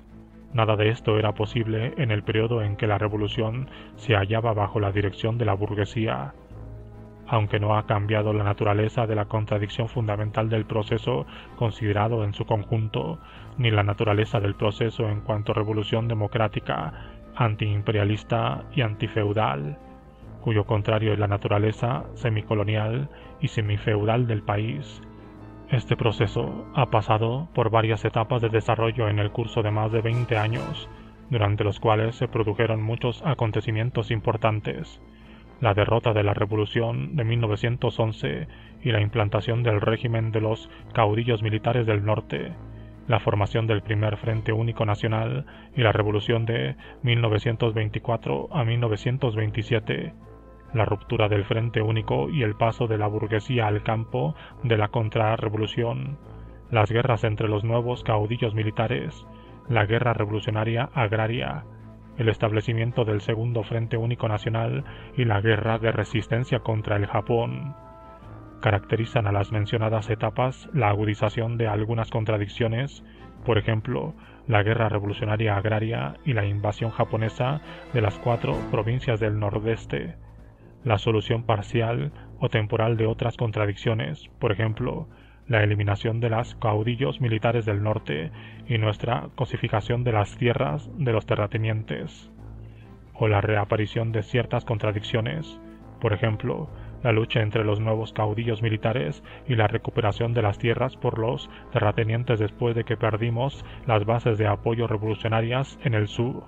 Nada de esto era posible en el periodo en que la revolución se hallaba bajo la dirección de la burguesía. Aunque no ha cambiado la naturaleza de la contradicción fundamental del proceso considerado en su conjunto, ni la naturaleza del proceso en cuanto a revolución democrática, antiimperialista y antifeudal, cuyo contrario es la naturaleza semicolonial y semifeudal del país. Este proceso ha pasado por varias etapas de desarrollo en el curso de más de veinte años, durante los cuales se produjeron muchos acontecimientos importantes: la derrota de la Revolución de mil novecientos once y la implantación del régimen de los caudillos militares del norte, la formación del primer Frente Único Nacional y la Revolución de mil novecientos veinticuatro a mil novecientos veintisiete, la ruptura del Frente Único y el paso de la burguesía al campo de la contrarrevolución, las guerras entre los nuevos caudillos militares, la guerra revolucionaria agraria, el establecimiento del Segundo Frente Único Nacional y la guerra de resistencia contra el Japón. Caracterizan a las mencionadas etapas la agudización de algunas contradicciones, por ejemplo, la guerra revolucionaria agraria y la invasión japonesa de las cuatro provincias del nordeste, la solución parcial o temporal de otras contradicciones, por ejemplo, la eliminación de los caudillos militares del norte y nuestra cosificación de las tierras de los terratenientes, o la reaparición de ciertas contradicciones, por ejemplo, la lucha entre los nuevos caudillos militares y la recuperación de las tierras por los terratenientes después de que perdimos las bases de apoyo revolucionarias en el sur.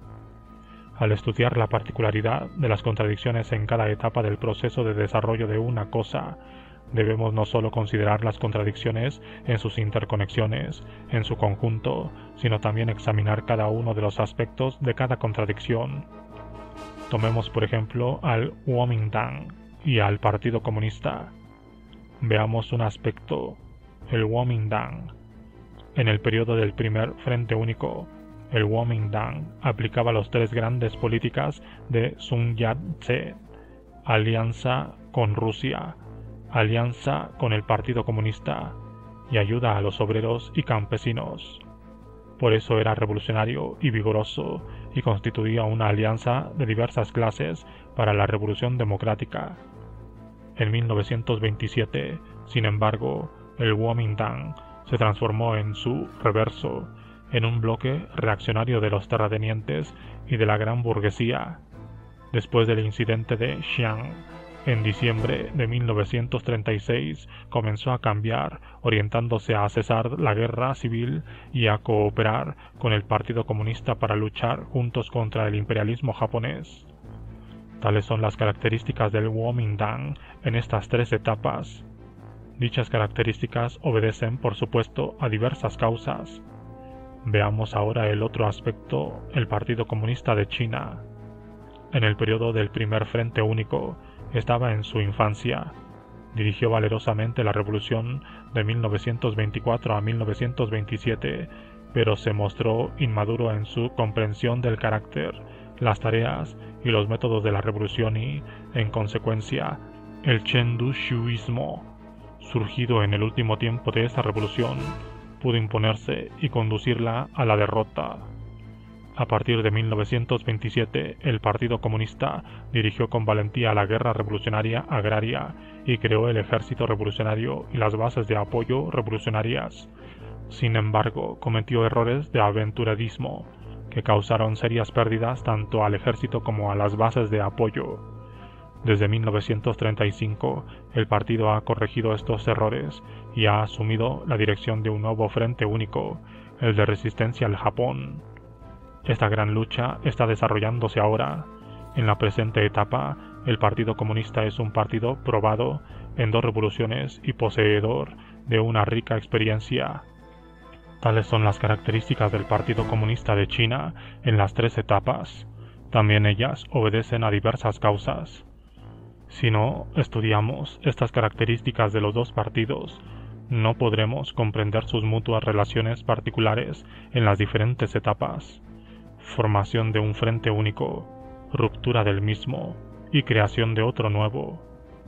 Al estudiar la particularidad de las contradicciones en cada etapa del proceso de desarrollo de una cosa, debemos no solo considerar las contradicciones en sus interconexiones, en su conjunto, sino también examinar cada uno de los aspectos de cada contradicción. Tomemos por ejemplo al Kuomintang y al Partido Comunista. Veamos un aspecto: el Kuomintang. En el periodo del primer Frente Único, el Kuomintang aplicaba las tres grandes políticas de Sun Yat-sen: alianza con Rusia, alianza con el Partido Comunista y ayuda a los obreros y campesinos. Por eso era revolucionario y vigoroso y constituía una alianza de diversas clases para la revolución democrática. En mil novecientos veintisiete, sin embargo, el Kuomintang se transformó en su reverso en un bloque reaccionario de los terratenientes y de la gran burguesía. Después del incidente de Xi'an, en diciembre de mil novecientos treinta y seis, comenzó a cambiar, orientándose a cesar la guerra civil y a cooperar con el Partido Comunista para luchar juntos contra el imperialismo japonés. Tales son las características del Kuomintang en estas tres etapas. Dichas características obedecen, por supuesto, a diversas causas. Veamos ahora el otro aspecto, el Partido Comunista de China. En el periodo del primer Frente Único, estaba en su infancia. Dirigió valerosamente la revolución de mil novecientos veinticuatro a mil novecientos veintisiete, pero se mostró inmaduro en su comprensión del carácter, las tareas y los métodos de la revolución y, en consecuencia, el Chengdu-shuismo, surgido en el último tiempo de esa revolución, pudo imponerse y conducirla a la derrota. A partir de mil novecientos veintisiete, el Partido Comunista dirigió con valentía la guerra revolucionaria agraria y creó el ejército revolucionario y las bases de apoyo revolucionarias. Sin embargo, cometió errores de aventurerismo que causaron serias pérdidas tanto al ejército como a las bases de apoyo. Desde mil novecientos treinta y cinco, el partido ha corregido estos errores y ha asumido la dirección de un nuevo frente único, el de resistencia al Japón. Esta gran lucha está desarrollándose ahora. En la presente etapa, el Partido Comunista es un partido probado en dos revoluciones y poseedor de una rica experiencia. Tales son las características del Partido Comunista de China en las tres etapas. También ellas obedecen a diversas causas. Si no estudiamos estas características de los dos partidos, no podremos comprender sus mutuas relaciones particulares en las diferentes etapas. Formación de un frente único, ruptura del mismo y creación de otro nuevo.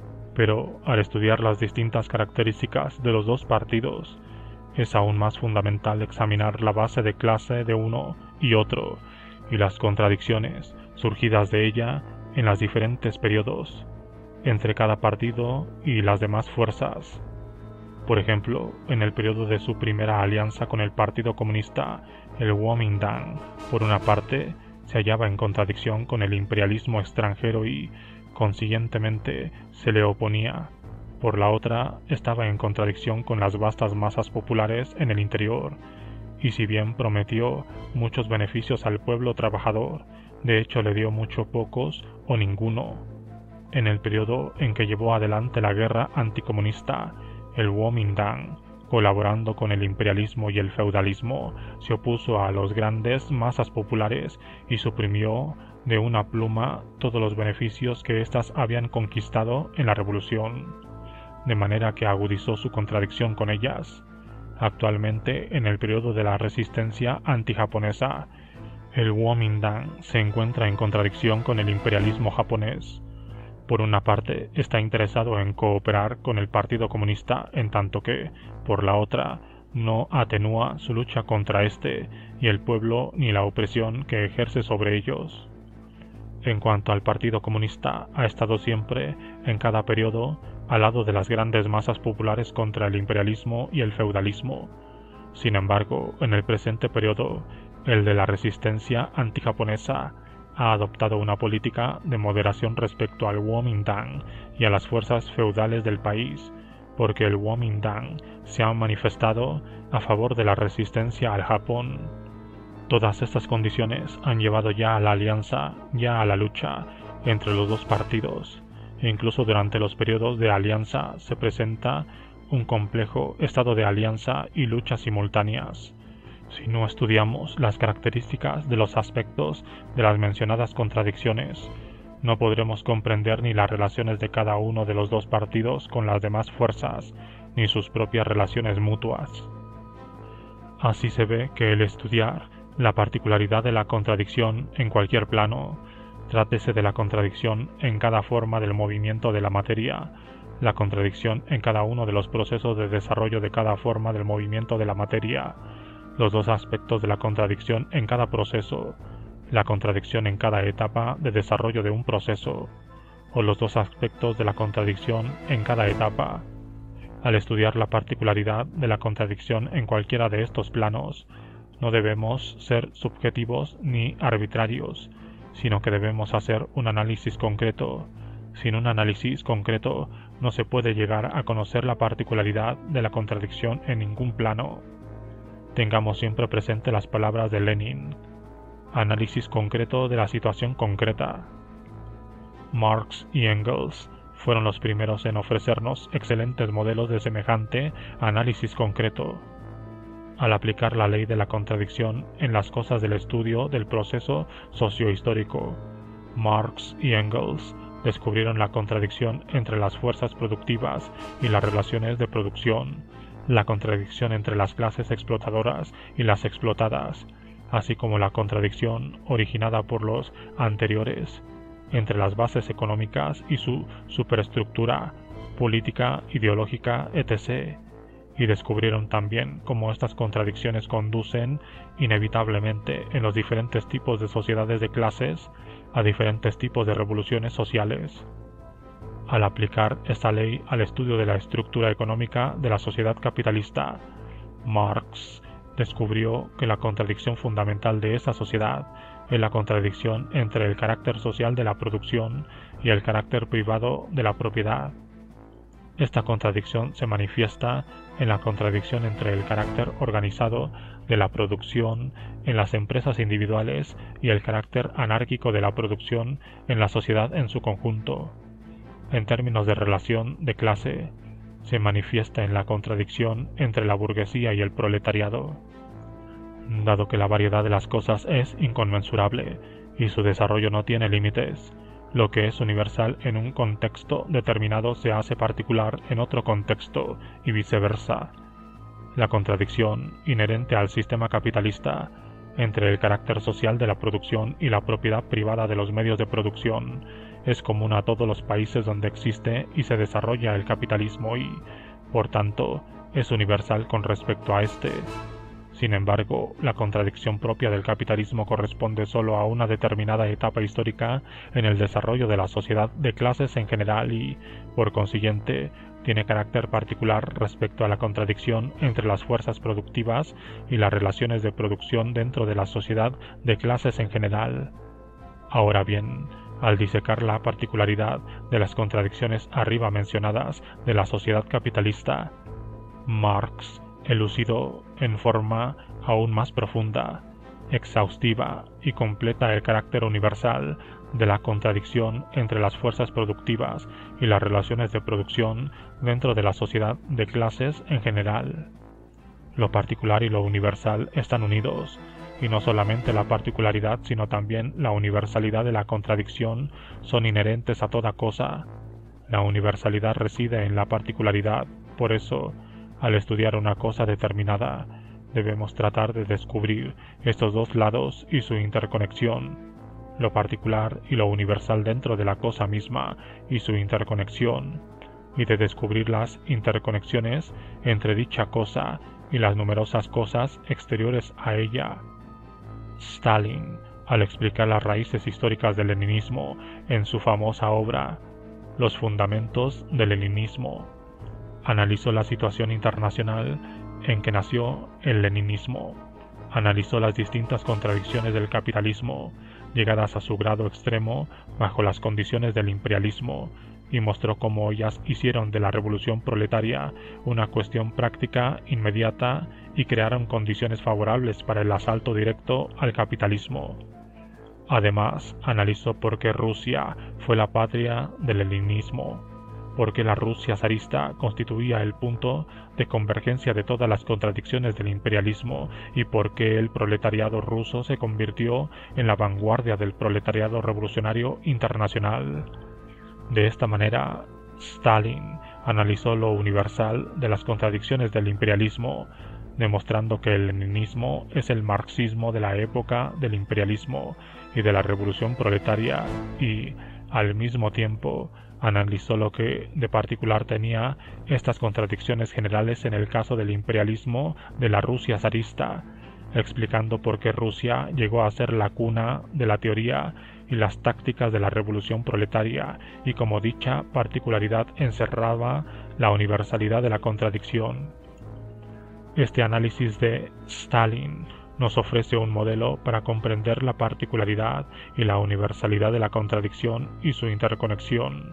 Pero al estudiar las distintas características de los dos partidos, es aún más fundamental examinar la base de clase de uno y otro y las contradicciones surgidas de ella en los diferentes periodos, entre cada partido y las demás fuerzas. Por ejemplo, en el periodo de su primera alianza con el Partido Comunista, el Kuomintang, por una parte, se hallaba en contradicción con el imperialismo extranjero y, consiguientemente, se le oponía. Por la otra, estaba en contradicción con las vastas masas populares en el interior, y si bien prometió muchos beneficios al pueblo trabajador, de hecho le dio mucho pocos o ninguno. En el periodo en que llevó adelante la guerra anticomunista, el Kuomintang, colaborando con el imperialismo y el feudalismo, se opuso a los grandes masas populares y suprimió de una pluma todos los beneficios que éstas habían conquistado en la revolución, de manera que agudizó su contradicción con ellas. Actualmente, en el periodo de la resistencia antijaponesa, el Kuomintang se encuentra en contradicción con el imperialismo japonés. Por una parte, está interesado en cooperar con el Partido Comunista, en tanto que, por la otra, no atenúa su lucha contra este y el pueblo ni la opresión que ejerce sobre ellos. En cuanto al Partido Comunista, ha estado siempre, en cada periodo, al lado de las grandes masas populares contra el imperialismo y el feudalismo. Sin embargo, en el presente periodo, el de la resistencia antijaponesa, ha adoptado una política de moderación respecto al Kuomintang y a las fuerzas feudales del país, porque el Kuomintang se ha manifestado a favor de la resistencia al Japón. Todas estas condiciones han llevado ya a la alianza, ya a la lucha entre los dos partidos, e incluso durante los periodos de alianza se presenta un complejo estado de alianza y lucha simultáneas. Si no estudiamos las características de los aspectos de las mencionadas contradicciones, no podremos comprender ni las relaciones de cada uno de los dos partidos con las demás fuerzas, ni sus propias relaciones mutuas. Así se ve que el estudiar la particularidad de la contradicción en cualquier plano, trátese de la contradicción en cada forma del movimiento de la materia, la contradicción en cada uno de los procesos de desarrollo de cada forma del movimiento de la materia, los dos aspectos de la contradicción en cada proceso, la contradicción en cada etapa de desarrollo de un proceso, o los dos aspectos de la contradicción en cada etapa. Al estudiar la particularidad de la contradicción en cualquiera de estos planos, No debemos ser subjetivos ni arbitrarios, sino que debemos hacer un análisis concreto. Sin un análisis concreto no se puede llegar a conocer la particularidad de la contradicción en ningún plano. Tengamos siempre presente las palabras de Lenin: análisis concreto de la situación concreta. Marx y Engels fueron los primeros en ofrecernos excelentes modelos de semejante análisis concreto. Al aplicar la ley de la contradicción en las cosas del estudio del proceso sociohistórico, Marx y Engels descubrieron la contradicción entre las fuerzas productivas y las relaciones de producción, la contradicción entre las clases explotadoras y las explotadas, así como la contradicción originada por los anteriores entre las bases económicas y su superestructura política, ideológica, etcétera, y descubrieron también cómo estas contradicciones conducen inevitablemente en los diferentes tipos de sociedades de clases a diferentes tipos de revoluciones sociales. Al aplicar esta ley al estudio de la estructura económica de la sociedad capitalista, Marx descubrió que la contradicción fundamental de esa sociedad es la contradicción entre el carácter social de la producción y el carácter privado de la propiedad. Esta contradicción se manifiesta en la contradicción entre el carácter organizado de la producción en las empresas individuales y el carácter anárquico de la producción en la sociedad en su conjunto. En términos de relación de clase, se manifiesta en la contradicción entre la burguesía y el proletariado. Dado que la variedad de las cosas es inconmensurable y su desarrollo no tiene límites, lo que es universal en un contexto determinado se hace particular en otro contexto y viceversa. La contradicción inherente al sistema capitalista entre el carácter social de la producción y la propiedad privada de los medios de producción es común a todos los países donde existe y se desarrolla el capitalismo y, por tanto, es universal con respecto a este. Sin embargo, la contradicción propia del capitalismo corresponde solo a una determinada etapa histórica en el desarrollo de la sociedad de clases en general y, por consiguiente, tiene carácter particular respecto a la contradicción entre las fuerzas productivas y las relaciones de producción dentro de la sociedad de clases en general. Ahora bien, al disecar la particularidad de las contradicciones arriba mencionadas de la sociedad capitalista, Marx elucidó en forma aún más profunda, exhaustiva y completa el carácter universal de la contradicción entre las fuerzas productivas y las relaciones de producción dentro de la sociedad de clases en general. Lo particular y lo universal están unidos, y no solamente la particularidad sino también la universalidad de la contradicción son inherentes a toda cosa. La universalidad reside en la particularidad, por eso, al estudiar una cosa determinada, debemos tratar de descubrir estos dos lados y su interconexión, lo particular y lo universal dentro de la cosa misma y su interconexión, y de descubrir las interconexiones entre dicha cosa y las numerosas cosas exteriores a ella. Stalin, al explicar las raíces históricas del leninismo en su famosa obra Los fundamentos del leninismo, analizó la situación internacional en que nació el leninismo, analizó las distintas contradicciones del capitalismo, llegadas a su grado extremo bajo las condiciones del imperialismo, y mostró cómo ellas hicieron de la revolución proletaria una cuestión práctica, inmediata, y crearon condiciones favorables para el asalto directo al capitalismo. Además, analizó por qué Rusia fue la patria del leninismo, porque la Rusia zarista constituía el punto de convergencia de todas las contradicciones del imperialismo y por qué el proletariado ruso se convirtió en la vanguardia del proletariado revolucionario internacional. De esta manera, Stalin analizó lo universal de las contradicciones del imperialismo, demostrando que el leninismo es el marxismo de la época del imperialismo y de la revolución proletaria y, al mismo tiempo, analizó lo que de particular tenía estas contradicciones generales en el caso del imperialismo de la Rusia zarista, explicando por qué Rusia llegó a ser la cuna de la teoría y las tácticas de la revolución proletaria y cómo dicha particularidad encerraba la universalidad de la contradicción. Este análisis de Stalin nos ofrece un modelo para comprender la particularidad y la universalidad de la contradicción y su interconexión.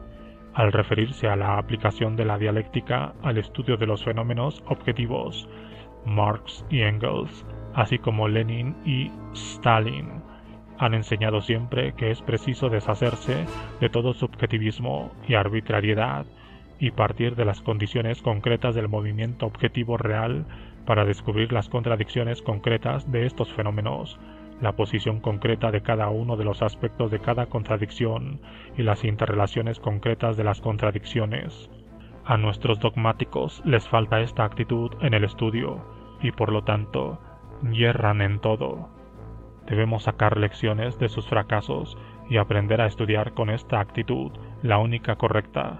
Al referirse a la aplicación de la dialéctica al estudio de los fenómenos objetivos, Marx y Engels, así como Lenin y Stalin, han enseñado siempre que es preciso deshacerse de todo subjetivismo y arbitrariedad y partir de las condiciones concretas del movimiento objetivo real para descubrir las contradicciones concretas de estos fenómenos, la posición concreta de cada uno de los aspectos de cada contradicción y las interrelaciones concretas de las contradicciones. A nuestros dogmáticos les falta esta actitud en el estudio y por lo tanto yerran en todo. Debemos sacar lecciones de sus fracasos y aprender a estudiar con esta actitud, la única correcta.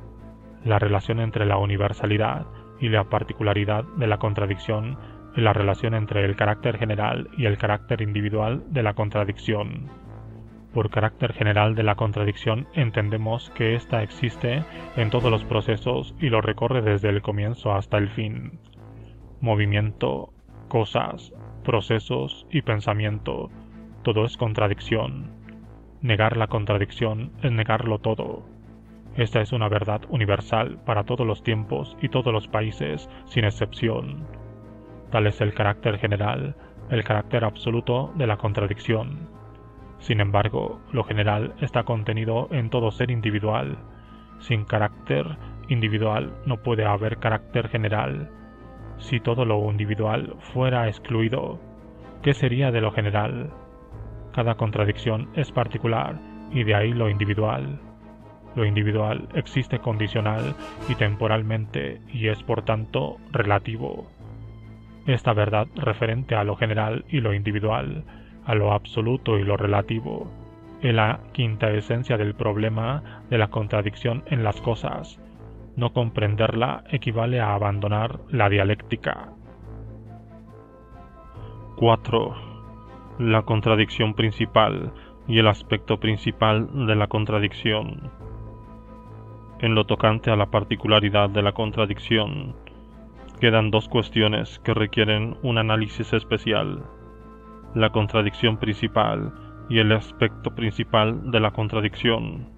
La relación entre la universalidad y la particularidad de la contradicción y la relación entre el carácter general y el carácter individual de la contradicción. Por carácter general de la contradicción entendemos que ésta existe en todos los procesos y lo recorre desde el comienzo hasta el fin. Movimiento, cosas, procesos y pensamiento, todo es contradicción. Negar la contradicción es negarlo todo. Esta es una verdad universal para todos los tiempos y todos los países, sin excepción. Tal es el carácter general, el carácter absoluto de la contradicción. Sin embargo, lo general está contenido en todo ser individual. Sin carácter individual no puede haber carácter general. Si todo lo individual fuera excluido, ¿qué sería de lo general? Cada contradicción es particular y de ahí lo individual. Lo individual existe condicional y temporalmente y es por tanto relativo. Esta verdad referente a lo general y lo individual, a lo absoluto y lo relativo, es la quinta esencia del problema de la contradicción en las cosas. No comprenderla equivale a abandonar la dialéctica. cuatro. La contradicción principal y el aspecto principal de la contradicción. En lo tocante a la particularidad de la contradicción, quedan dos cuestiones que requieren un análisis especial: la contradicción principal y el aspecto principal de la contradicción.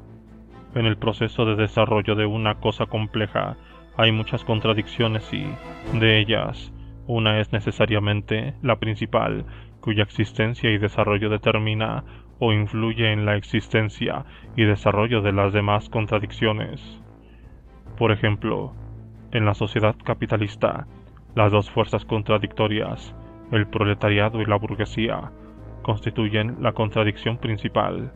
En el proceso de desarrollo de una cosa compleja hay muchas contradicciones y, de ellas, una es necesariamente la principal, cuya existencia y desarrollo determina o influye en la existencia y desarrollo de las demás contradicciones. Por ejemplo, en la sociedad capitalista, las dos fuerzas contradictorias, el proletariado y la burguesía, constituyen la contradicción principal.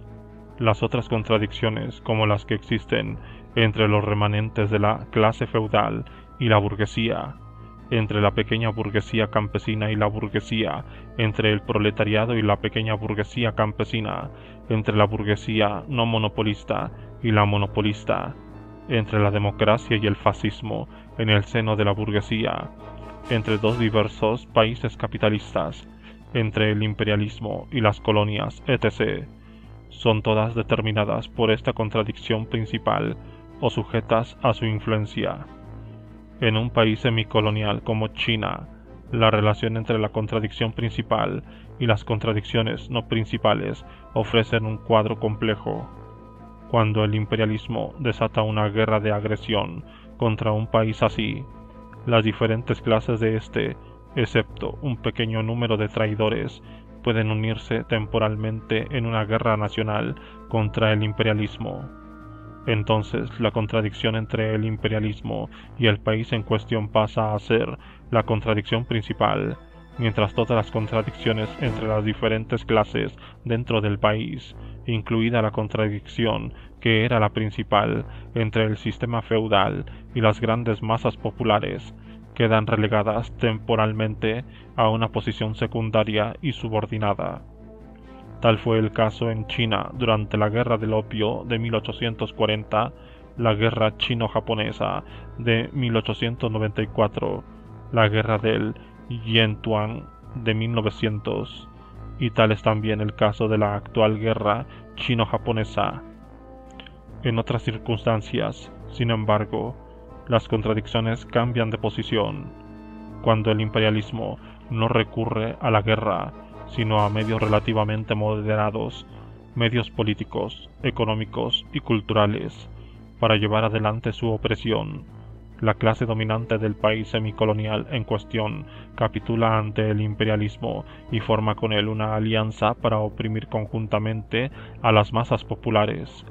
Las otras contradicciones, como las que existen entre los remanentes de la clase feudal y la burguesía, entre la pequeña burguesía campesina y la burguesía, entre el proletariado y la pequeña burguesía campesina, entre la burguesía no monopolista y la monopolista, entre la democracia y el fascismo en el seno de la burguesía, entre dos diversos países capitalistas, entre el imperialismo y las colonias, etcétera, son todas determinadas por esta contradicción principal o sujetas a su influencia. En un país semicolonial como China, la relación entre la contradicción principal y las contradicciones no principales ofrecen un cuadro complejo. Cuando el imperialismo desata una guerra de agresión contra un país así, las diferentes clases de este, excepto un pequeño número de traidores, pueden unirse temporalmente en una guerra nacional contra el imperialismo. Entonces, la contradicción entre el imperialismo y el país en cuestión pasa a ser la contradicción principal, mientras todas las contradicciones entre las diferentes clases dentro del país, incluida la contradicción que era la principal entre el sistema feudal y las grandes masas populares, quedan relegadas temporalmente a una posición secundaria y subordinada. Tal fue el caso en China durante la Guerra del Opio de mil ochocientos cuarenta, la Guerra Chino-Japonesa de mil ochocientos noventa y cuatro, la Guerra del Yentuan de mil novecientos, y tal es también el caso de la actual Guerra Chino-Japonesa. En otras circunstancias, sin embargo, las contradicciones cambian de posición. Cuando el imperialismo no recurre a la guerra, sino a medios relativamente moderados, medios políticos, económicos y culturales, para llevar adelante su opresión. La clase dominante del país semicolonial en cuestión capitula ante el imperialismo y forma con él una alianza para oprimir conjuntamente a las masas populares.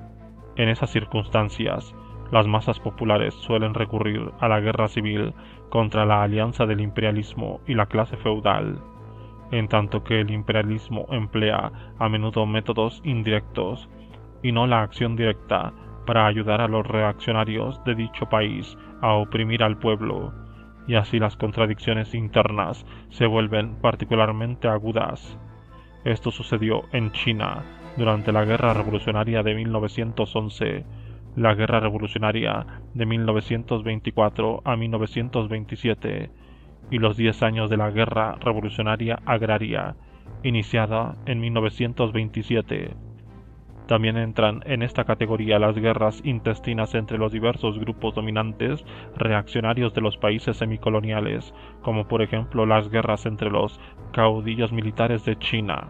En esas circunstancias, las masas populares suelen recurrir a la guerra civil contra la alianza del imperialismo y la clase feudal, en tanto que el imperialismo emplea a menudo métodos indirectos y no la acción directa para ayudar a los reaccionarios de dicho país a oprimir al pueblo, y así las contradicciones internas se vuelven particularmente agudas. Esto sucedió en China durante la Guerra Revolucionaria de mil novecientos once, la Guerra Revolucionaria de mil novecientos veinticuatro a mil novecientos veintisiete y los diez años de la Guerra Revolucionaria Agraria, iniciada en mil novecientos veintisiete. También entran en esta categoría las guerras intestinas entre los diversos grupos dominantes reaccionarios de los países semicoloniales, como por ejemplo las guerras entre los caudillos militares de China.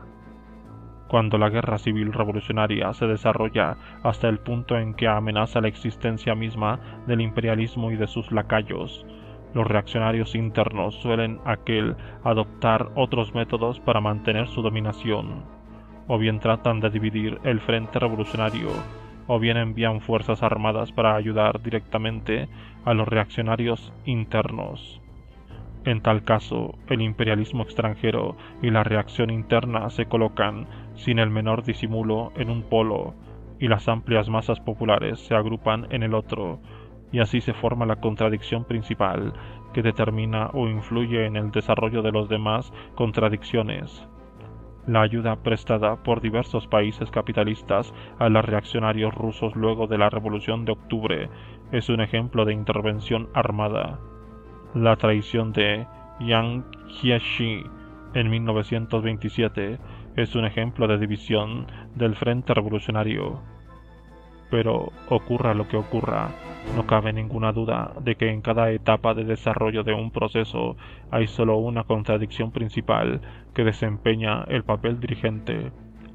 Cuando la guerra civil revolucionaria se desarrolla hasta el punto en que amenaza la existencia misma del imperialismo y de sus lacayos, los reaccionarios internos suelen aquel adoptar otros métodos para mantener su dominación. O bien tratan de dividir el frente revolucionario, o bien envían fuerzas armadas para ayudar directamente a los reaccionarios internos. En tal caso, el imperialismo extranjero y la reacción interna se colocan sin el menor disimulo en un polo, y las amplias masas populares se agrupan en el otro, y así se forma la contradicción principal que determina o influye en el desarrollo de las demás contradicciones. La ayuda prestada por diversos países capitalistas a los reaccionarios rusos luego de la Revolución de Octubre es un ejemplo de intervención armada. La traición de Yang Jiechi en mil novecientos veintisiete es un ejemplo de división del Frente Revolucionario. Pero ocurra lo que ocurra, no cabe ninguna duda de que en cada etapa de desarrollo de un proceso hay solo una contradicción principal que desempeña el papel dirigente.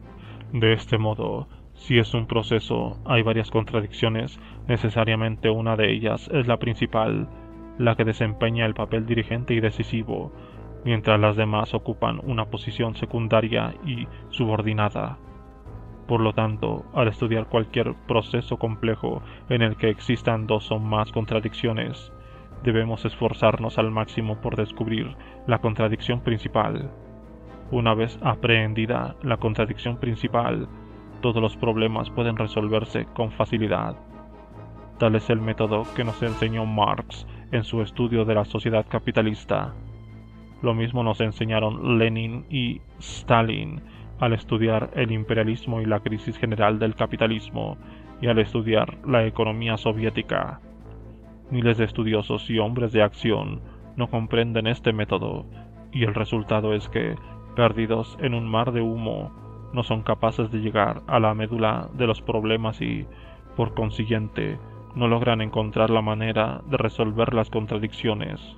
De este modo, si es un proceso, hay varias contradicciones, necesariamente una de ellas es la principal, la que desempeña el papel dirigente y decisivo, mientras las demás ocupan una posición secundaria y subordinada. Por lo tanto, al estudiar cualquier proceso complejo en el que existan dos o más contradicciones, debemos esforzarnos al máximo por descubrir la contradicción principal. Una vez aprehendida la contradicción principal, todos los problemas pueden resolverse con facilidad. Tal es el método que nos enseñó Marx en su estudio de la sociedad capitalista. Lo mismo nos enseñaron Lenin y Stalin al estudiar el imperialismo y la crisis general del capitalismo, y al estudiar la economía soviética. Miles de estudiosos y hombres de acción no comprenden este método, y el resultado es que, perdidos en un mar de humo, no son capaces de llegar a la médula de los problemas y, por consiguiente, no logran encontrar la manera de resolver las contradicciones.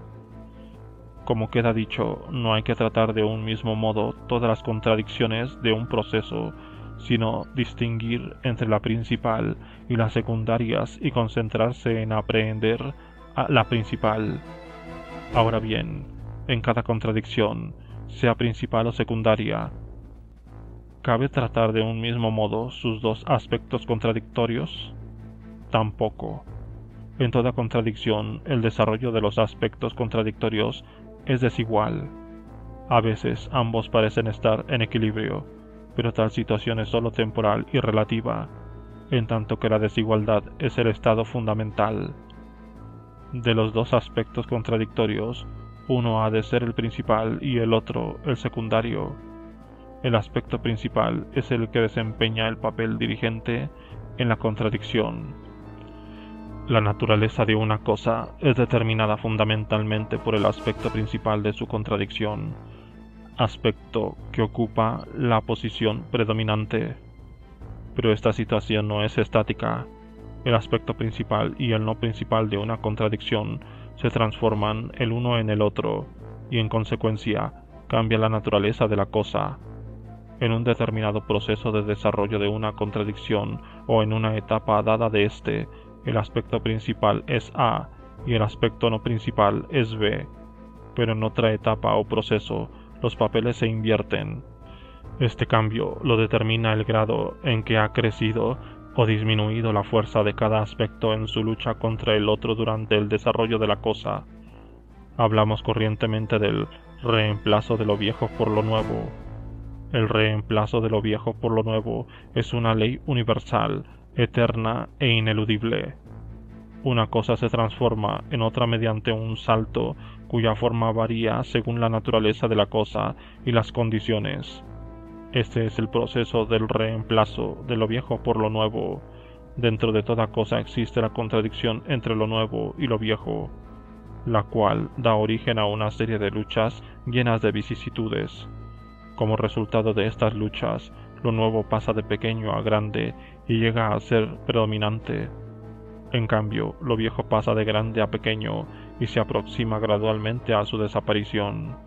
Como queda dicho, no hay que tratar de un mismo modo todas las contradicciones de un proceso, sino distinguir entre la principal y las secundarias y concentrarse en aprehender a la principal. Ahora bien, en cada contradicción, sea principal o secundaria, ¿cabe tratar de un mismo modo sus dos aspectos contradictorios? Tampoco. En toda contradicción, el desarrollo de los aspectos contradictorios es desigual. A veces ambos parecen estar en equilibrio, pero tal situación es solo temporal y relativa, en tanto que la desigualdad es el estado fundamental. De los dos aspectos contradictorios, uno ha de ser el principal y el otro el secundario. El aspecto principal es el que desempeña el papel dirigente en la contradicción. La naturaleza de una cosa es determinada fundamentalmente por el aspecto principal de su contradicción, aspecto que ocupa la posición predominante. Pero esta situación no es estática. El aspecto principal y el no principal de una contradicción se transforman el uno en el otro, y en consecuencia cambia la naturaleza de la cosa. En un determinado proceso de desarrollo de una contradicción o en una etapa dada de éste, el aspecto principal es A y el aspecto no principal es B, pero en otra etapa o proceso los papeles se invierten. Este cambio lo determina el grado en que ha crecido o disminuido la fuerza de cada aspecto en su lucha contra el otro durante el desarrollo de la cosa. Hablamos corrientemente del reemplazo de lo viejo por lo nuevo. El reemplazo de lo viejo por lo nuevo es una ley universal, eterna e ineludible. Una cosa se transforma en otra mediante un salto cuya forma varía según la naturaleza de la cosa y las condiciones. Este es el proceso del reemplazo de lo viejo por lo nuevo. Dentro de toda cosa existe la contradicción entre lo nuevo y lo viejo, la cual da origen a una serie de luchas llenas de vicisitudes. Como resultado de estas luchas, lo nuevo pasa de pequeño a grande y llega a ser predominante. En cambio, lo viejo pasa de grande a pequeño y se aproxima gradualmente a su desaparición.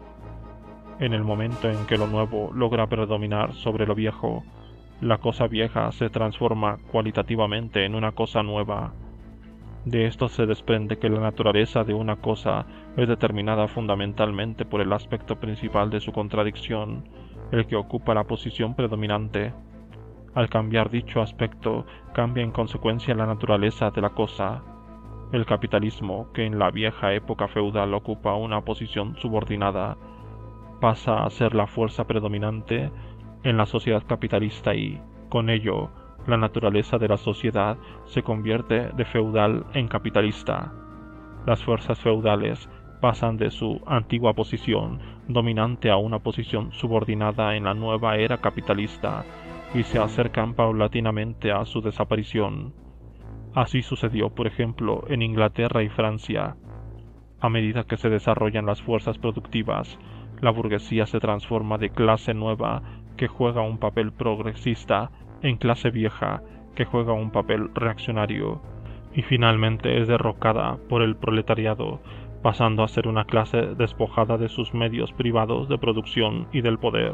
En el momento en que lo nuevo logra predominar sobre lo viejo, la cosa vieja se transforma cualitativamente en una cosa nueva. De esto se desprende que la naturaleza de una cosa es determinada fundamentalmente por el aspecto principal de su contradicción, el que ocupa la posición predominante. Al cambiar dicho aspecto, cambia en consecuencia la naturaleza de la cosa. El capitalismo, que en la vieja época feudal ocupa una posición subordinada, pasa a ser la fuerza predominante en la sociedad capitalista y, con ello, la naturaleza de la sociedad se convierte de feudal en capitalista. Las fuerzas feudales pasan de su antigua posición dominante a una posición subordinada en la nueva era capitalista y se acercan paulatinamente a su desaparición. Así sucedió, por ejemplo, en Inglaterra y Francia. A medida que se desarrollan las fuerzas productivas, la burguesía se transforma de clase nueva, que juega un papel progresista, en clase vieja, que juega un papel reaccionario, y finalmente es derrocada por el proletariado, pasando a ser una clase despojada de sus medios privados de producción y del poder.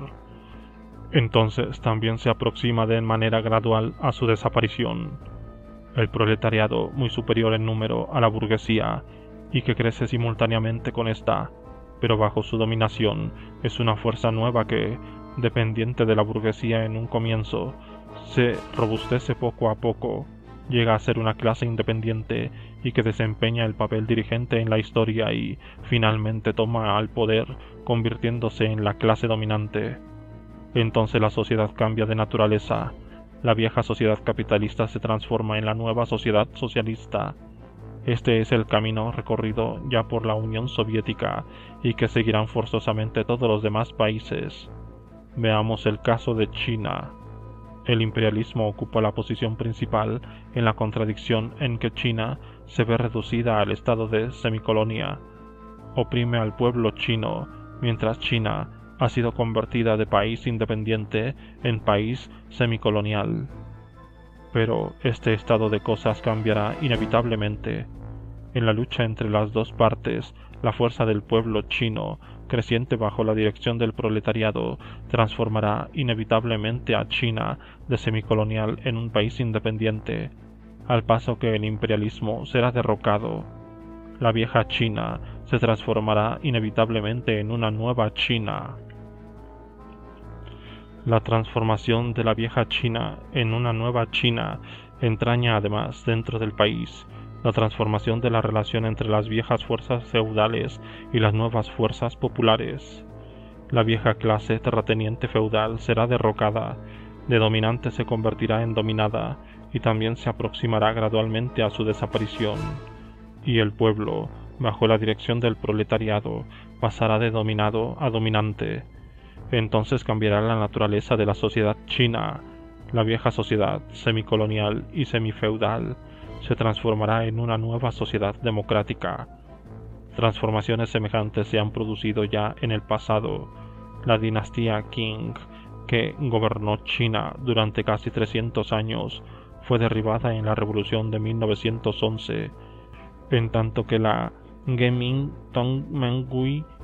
Entonces también se aproxima de manera gradual a su desaparición. El proletariado, muy superior en número a la burguesía, y que crece simultáneamente con esta, pero bajo su dominación, es una fuerza nueva que, dependiente de la burguesía en un comienzo, se robustece poco a poco, llega a ser una clase independiente y que desempeña el papel dirigente en la historia y, finalmente, toma al poder, convirtiéndose en la clase dominante. Entonces la sociedad cambia de naturaleza. La vieja sociedad capitalista se transforma en la nueva sociedad socialista. Este es el camino recorrido ya por la Unión Soviética y que seguirán forzosamente todos los demás países. Veamos el caso de China. El imperialismo ocupa la posición principal en la contradicción en que China se ve reducida al estado de semicolonia. Oprime al pueblo chino, mientras China ha sido convertida de país independiente en país semicolonial. Pero este estado de cosas cambiará inevitablemente. En la lucha entre las dos partes, la fuerza del pueblo chino, creciente bajo la dirección del proletariado, transformará inevitablemente a China de semicolonial en un país independiente, al paso que el imperialismo será derrocado. La vieja China se transformará inevitablemente en una nueva China. La transformación de la vieja China en una nueva China entraña además dentro del país la transformación de la relación entre las viejas fuerzas feudales y las nuevas fuerzas populares. La vieja clase terrateniente feudal será derrocada, de dominante se convertirá en dominada y también se aproximará gradualmente a su desaparición, y el pueblo, bajo la dirección del proletariado, pasará de dominado a dominante. Entonces cambiará la naturaleza de la sociedad china. La vieja sociedad semicolonial y semifeudal se transformará en una nueva sociedad democrática. Transformaciones semejantes se han producido ya en el pasado. La dinastía Qing, que gobernó China durante casi trescientos años, fue derribada en la Revolución de mil novecientos once, en tanto que la Geming Tongmenghui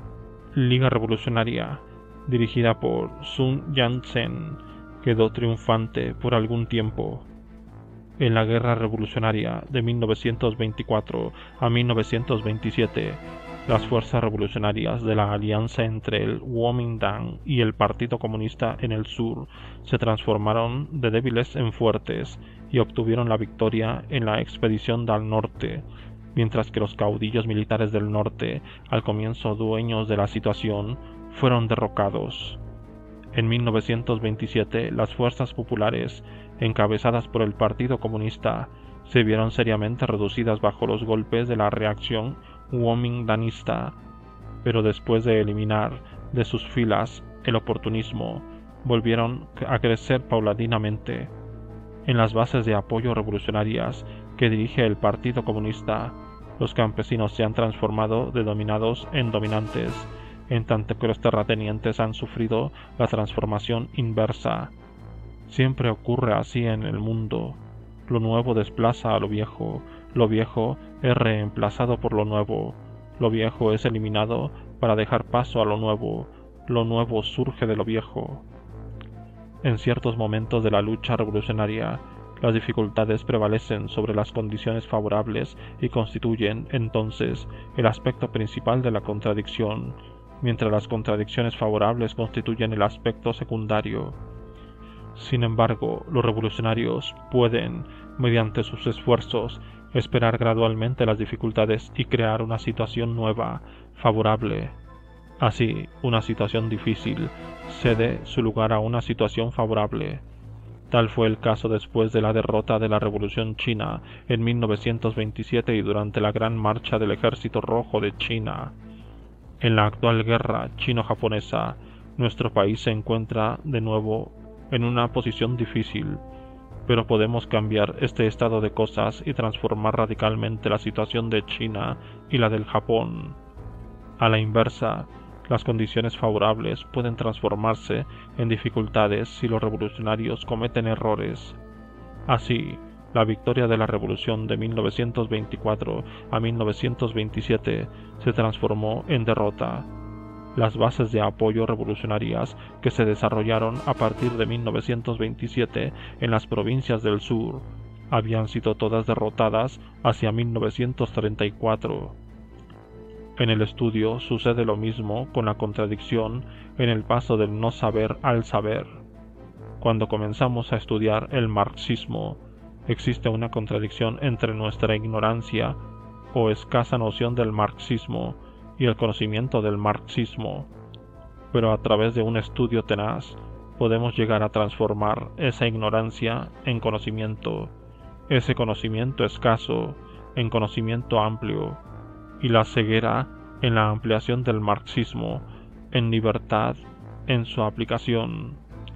Liga Revolucionaria, dirigida por Sun Yat-sen, quedó triunfante por algún tiempo. En la Guerra Revolucionaria de mil novecientos veinticuatro a mil novecientos veintisiete, las fuerzas revolucionarias de la alianza entre el Kuomintang y el Partido Comunista en el sur se transformaron de débiles en fuertes y obtuvieron la victoria en la expedición al norte, mientras que los caudillos militares del norte, al comienzo dueños de la situación, fueron derrocados. En mil novecientos veintisiete, las fuerzas populares, encabezadas por el Partido Comunista, se vieron seriamente reducidas bajo los golpes de la reacción kuomintangista, pero después de eliminar de sus filas el oportunismo, volvieron a crecer paulatinamente. En las bases de apoyo revolucionarias que dirige el Partido Comunista, los campesinos se han transformado de dominados en dominantes, en tanto que los terratenientes han sufrido la transformación inversa. Siempre ocurre así en el mundo. Lo nuevo desplaza a lo viejo, lo viejo es reemplazado por lo nuevo, lo viejo es eliminado para dejar paso a lo nuevo, lo nuevo surge de lo viejo. En ciertos momentos de la lucha revolucionaria, las dificultades prevalecen sobre las condiciones favorables y constituyen, entonces, el aspecto principal de la contradicción, mientras las contradicciones favorables constituyen el aspecto secundario. Sin embargo, los revolucionarios pueden, mediante sus esfuerzos, esperar gradualmente las dificultades y crear una situación nueva, favorable. Así, una situación difícil cede su lugar a una situación favorable. Tal fue el caso después de la derrota de la Revolución China en mil novecientos veintisiete y durante la Gran Marcha del Ejército Rojo de China. En la actual guerra chino-japonesa, nuestro país se encuentra de nuevo en una posición difícil, pero podemos cambiar este estado de cosas y transformar radicalmente la situación de China y la del Japón. A la inversa, las condiciones favorables pueden transformarse en dificultades si los revolucionarios cometen errores. Así, la victoria de la revolución de mil novecientos veinticuatro a mil novecientos veintisiete se transformó en derrota. Las bases de apoyo revolucionarias que se desarrollaron a partir de mil novecientos veintisiete en las provincias del sur habían sido todas derrotadas hacia mil novecientos treinta y cuatro. En el estudio sucede lo mismo con la contradicción en el paso del no saber al saber. Cuando comenzamos a estudiar el marxismo, existe una contradicción entre nuestra ignorancia o escasa noción del marxismo y el conocimiento del marxismo, pero a través de un estudio tenaz podemos llegar a transformar esa ignorancia en conocimiento, ese conocimiento escaso en conocimiento amplio, y la ceguera en la ampliación del marxismo en libertad en su aplicación.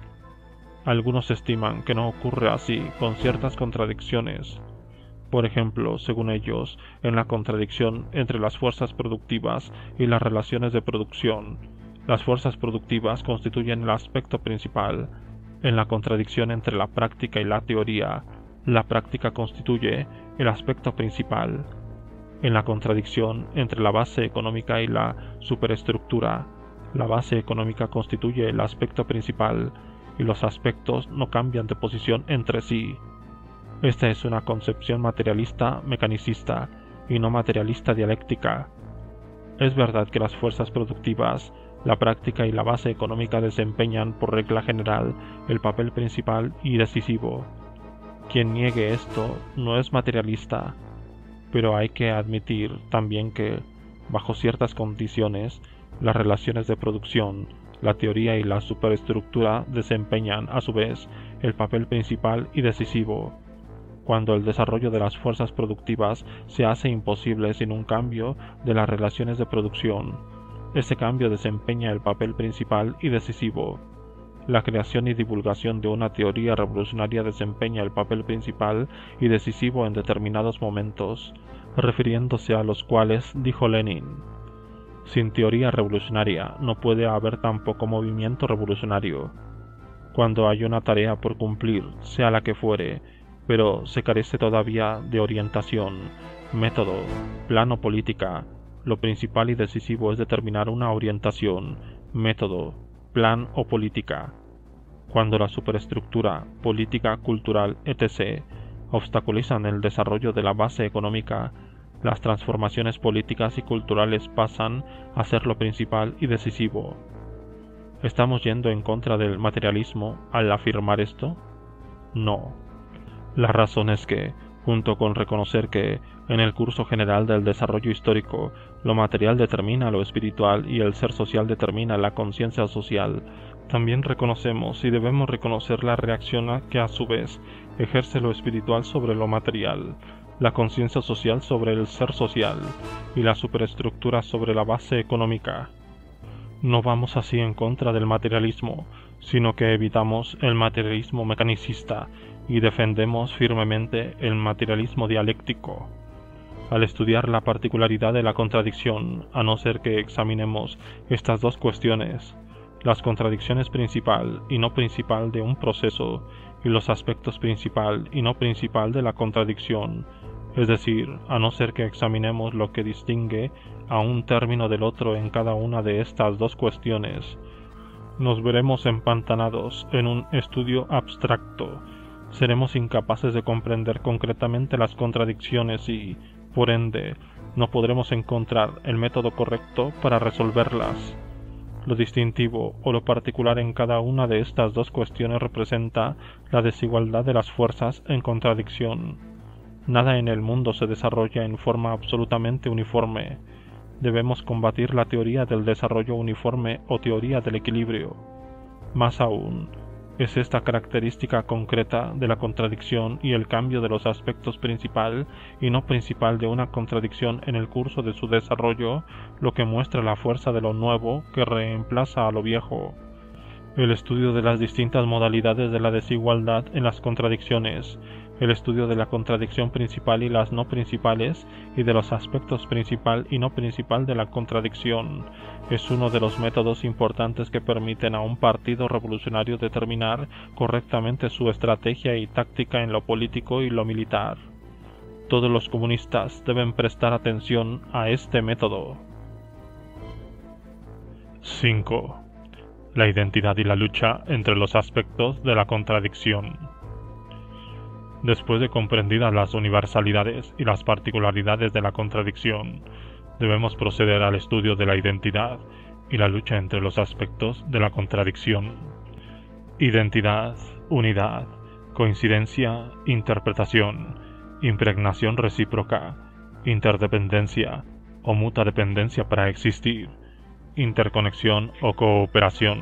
Algunos estiman que no ocurre así con ciertas contradicciones. Por ejemplo, según ellos, en la contradicción entre las fuerzas productivas y las relaciones de producción, las fuerzas productivas constituyen el aspecto principal. En la contradicción entre la práctica y la teoría, la práctica constituye el aspecto principal. En la contradicción entre la base económica y la superestructura, la base económica constituye el aspecto principal y los aspectos no cambian de posición entre sí. Esta es una concepción materialista mecanicista y no materialista dialéctica. Es verdad que las fuerzas productivas, la práctica y la base económica desempeñan por regla general el papel principal y decisivo. Quien niegue esto no es materialista, pero hay que admitir también que, bajo ciertas condiciones, las relaciones de producción, la teoría y la superestructura desempeñan, a su vez, el papel principal y decisivo. Cuando el desarrollo de las fuerzas productivas se hace imposible sin un cambio de las relaciones de producción, ese cambio desempeña el papel principal y decisivo. La creación y divulgación de una teoría revolucionaria desempeña el papel principal y decisivo en determinados momentos, refiriéndose a los cuales dijo Lenin: sin teoría revolucionaria no puede haber tampoco movimiento revolucionario. Cuando hay una tarea por cumplir, sea la que fuere, pero se carece todavía de orientación, método, plano política, lo principal y decisivo es determinar una orientación, método, plan o política. Cuando la superestructura, política, cultural, etcétera, obstaculizan el desarrollo de la base económica, las transformaciones políticas y culturales pasan a ser lo principal y decisivo. ¿Estamos yendo en contra del materialismo al afirmar esto? No. La razón es que, junto con reconocer que, en el curso general del desarrollo histórico, lo material determina lo espiritual y el ser social determina la conciencia social, también reconocemos y debemos reconocer la reacción que a su vez ejerce lo espiritual sobre lo material, la conciencia social sobre el ser social y la superestructura sobre la base económica. No vamos así en contra del materialismo, sino que evitamos el materialismo mecanicista y defendemos firmemente el materialismo dialéctico. Al estudiar la particularidad de la contradicción, a no ser que examinemos estas dos cuestiones, las contradicciones principal y no principal de un proceso y los aspectos principal y no principal de la contradicción, es decir, a no ser que examinemos lo que distingue a un término del otro en cada una de estas dos cuestiones, nos veremos empantanados en un estudio abstracto, seremos incapaces de comprender concretamente las contradicciones y, por ende, no podremos encontrar el método correcto para resolverlas. Lo distintivo o lo particular en cada una de estas dos cuestiones representa la desigualdad de las fuerzas en contradicción. Nada en el mundo se desarrolla en forma absolutamente uniforme. Debemos combatir la teoría del desarrollo uniforme o teoría del equilibrio. Más aún, es esta característica concreta de la contradicción y el cambio de los aspectos principal y no principal de una contradicción en el curso de su desarrollo lo que muestra la fuerza de lo nuevo que reemplaza a lo viejo. El estudio de las distintas modalidades de la desigualdad en las contradicciones, el estudio de la contradicción principal y las no principales y de los aspectos principal y no principal de la contradicción es uno de los métodos importantes que permiten a un partido revolucionario determinar correctamente su estrategia y táctica en lo político y lo militar. Todos los comunistas deben prestar atención a este método. cinco. La identidad y la lucha entre los aspectos de la contradicción. Después de comprendidas las universalidades y las particularidades de la contradicción, debemos proceder al estudio de la identidad y la lucha entre los aspectos de la contradicción. Identidad, unidad, coincidencia, interpretación, impregnación recíproca, interdependencia o mutua dependencia para existir, interconexión o cooperación.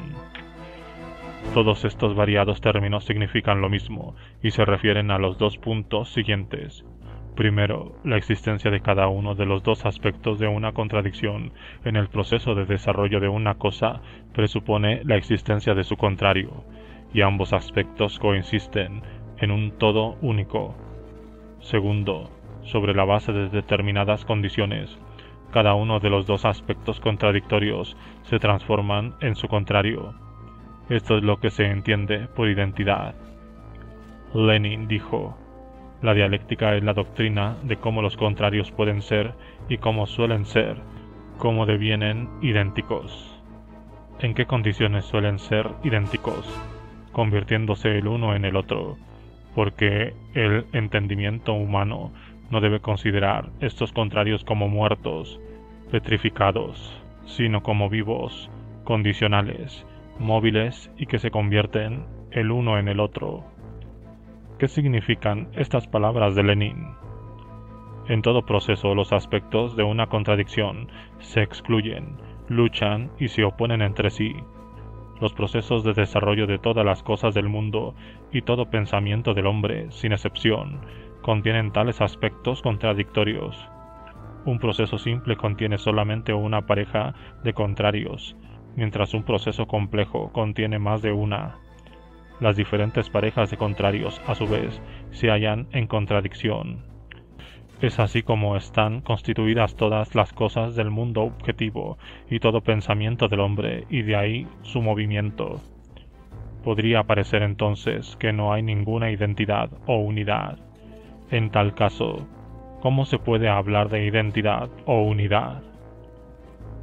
Todos estos variados términos significan lo mismo y se refieren a los dos puntos siguientes. Primero, la existencia de cada uno de los dos aspectos de una contradicción en el proceso de desarrollo de una cosa presupone la existencia de su contrario, y ambos aspectos coinciden en un todo único. Segundo, sobre la base de determinadas condiciones, cada uno de los dos aspectos contradictorios se transforman en su contrario. Esto es lo que se entiende por identidad. Lenin dijo: la dialéctica es la doctrina de cómo los contrarios pueden ser y cómo suelen ser, cómo devienen idénticos. ¿En qué condiciones suelen ser idénticos? Convirtiéndose el uno en el otro, porque el entendimiento humano no debe considerar estos contrarios como muertos, petrificados, sino como vivos, condicionales, móviles y que se convierten el uno en el otro. ¿Qué significan estas palabras de Lenin? En todo proceso los aspectos de una contradicción se excluyen, luchan y se oponen entre sí. Los procesos de desarrollo de todas las cosas del mundo y todo pensamiento del hombre, sin excepción, contienen tales aspectos contradictorios. Un proceso simple contiene solamente una pareja de contrarios, mientras un proceso complejo contiene más de una. Las diferentes parejas de contrarios, a su vez, se hallan en contradicción. Es así como están constituidas todas las cosas del mundo objetivo y todo pensamiento del hombre, y de ahí su movimiento. Podría parecer entonces que no hay ninguna identidad o unidad. En tal caso, ¿cómo se puede hablar de identidad o unidad?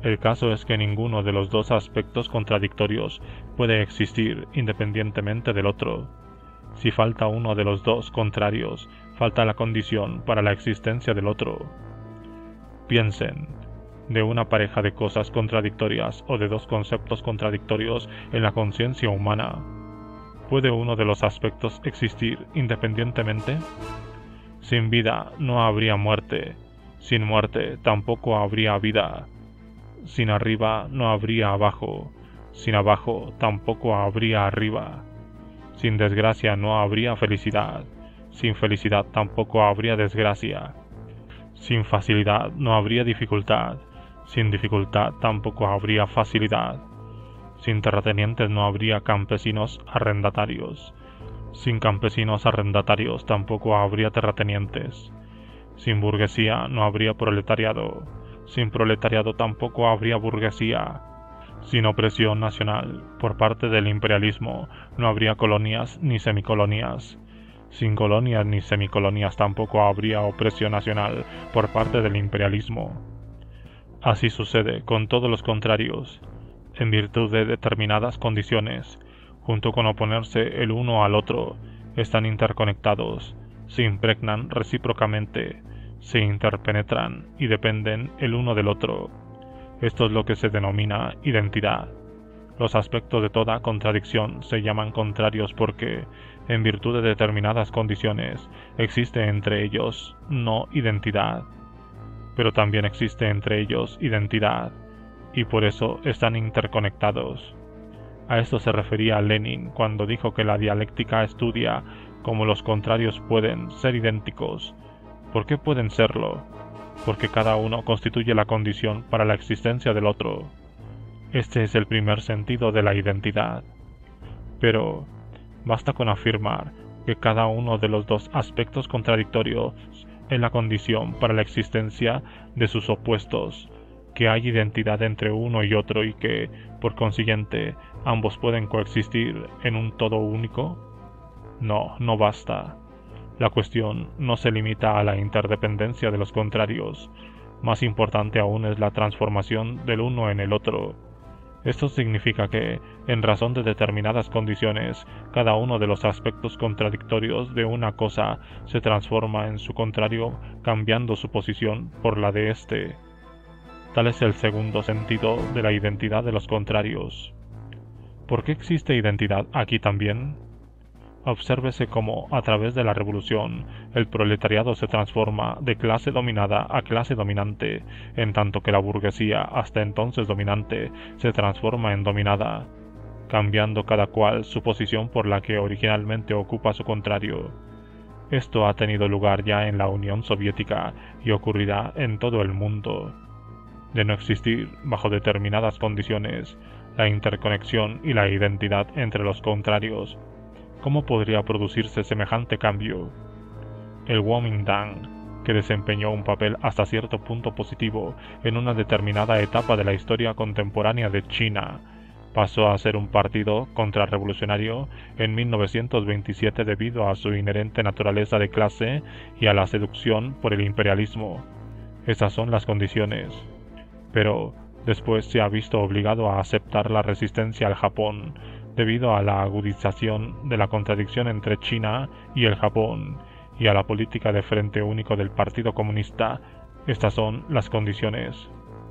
El caso es que ninguno de los dos aspectos contradictorios puede existir independientemente del otro. Si falta uno de los dos contrarios, falta la condición para la existencia del otro. Piensen de una pareja de cosas contradictorias o de dos conceptos contradictorios en la conciencia humana. ¿Puede uno de los aspectos existir independientemente? Sin vida no habría muerte, sin muerte tampoco habría vida. Sin arriba no habría abajo, sin abajo tampoco habría arriba. Sin desgracia no habría felicidad, sin felicidad tampoco habría desgracia. Sin facilidad no habría dificultad, sin dificultad tampoco habría facilidad. Sin terratenientes no habría campesinos arrendatarios, sin campesinos arrendatarios tampoco habría terratenientes. Sin burguesía no habría proletariado, sin proletariado tampoco habría burguesía. Sin opresión nacional por parte del imperialismo no habría colonias ni semicolonias. Sin colonias ni semicolonias tampoco habría opresión nacional por parte del imperialismo. Así sucede con todos los contrarios. En virtud de determinadas condiciones, junto con oponerse el uno al otro, están interconectados, se impregnan recíprocamente, se interpenetran y dependen el uno del otro. Esto es lo que se denomina identidad. Los aspectos de toda contradicción se llaman contrarios porque, en virtud de determinadas condiciones, existe entre ellos no identidad, pero también existe entre ellos identidad, y por eso están interconectados. A esto se refería Lenin cuando dijo que la dialéctica estudia cómo los contrarios pueden ser idénticos. ¿Por qué pueden serlo? Porque cada uno constituye la condición para la existencia del otro. Este es el primer sentido de la identidad. Pero basta con afirmar que cada uno de los dos aspectos contradictorios es la condición para la existencia de sus opuestos, que hay identidad entre uno y otro y que, por consiguiente, ambos pueden coexistir en un todo único. No, no basta. La cuestión no se limita a la interdependencia de los contrarios. Más importante aún es la transformación del uno en el otro. Esto significa que, en razón de determinadas condiciones, cada uno de los aspectos contradictorios de una cosa se transforma en su contrario, cambiando su posición por la de éste. Tal es el segundo sentido de la identidad de los contrarios. ¿Por qué existe identidad aquí también? Obsérvese cómo, a través de la revolución, el proletariado se transforma de clase dominada a clase dominante, en tanto que la burguesía, hasta entonces dominante, se transforma en dominada, cambiando cada cual su posición por la que originalmente ocupa su contrario. Esto ha tenido lugar ya en la Unión Soviética y ocurrirá en todo el mundo. De no existir, bajo determinadas condiciones, la interconexión y la identidad entre los contrarios, ¿cómo podría producirse semejante cambio? El Kuomintang, que desempeñó un papel hasta cierto punto positivo en una determinada etapa de la historia contemporánea de China, pasó a ser un partido contrarrevolucionario en mil novecientos veintisiete debido a su inherente naturaleza de clase y a la seducción por el imperialismo. Esas son las condiciones. Pero después se ha visto obligado a aceptar la resistencia al Japón, debido a la agudización de la contradicción entre China y el Japón, y a la política de frente único del Partido Comunista. Estas son las condiciones.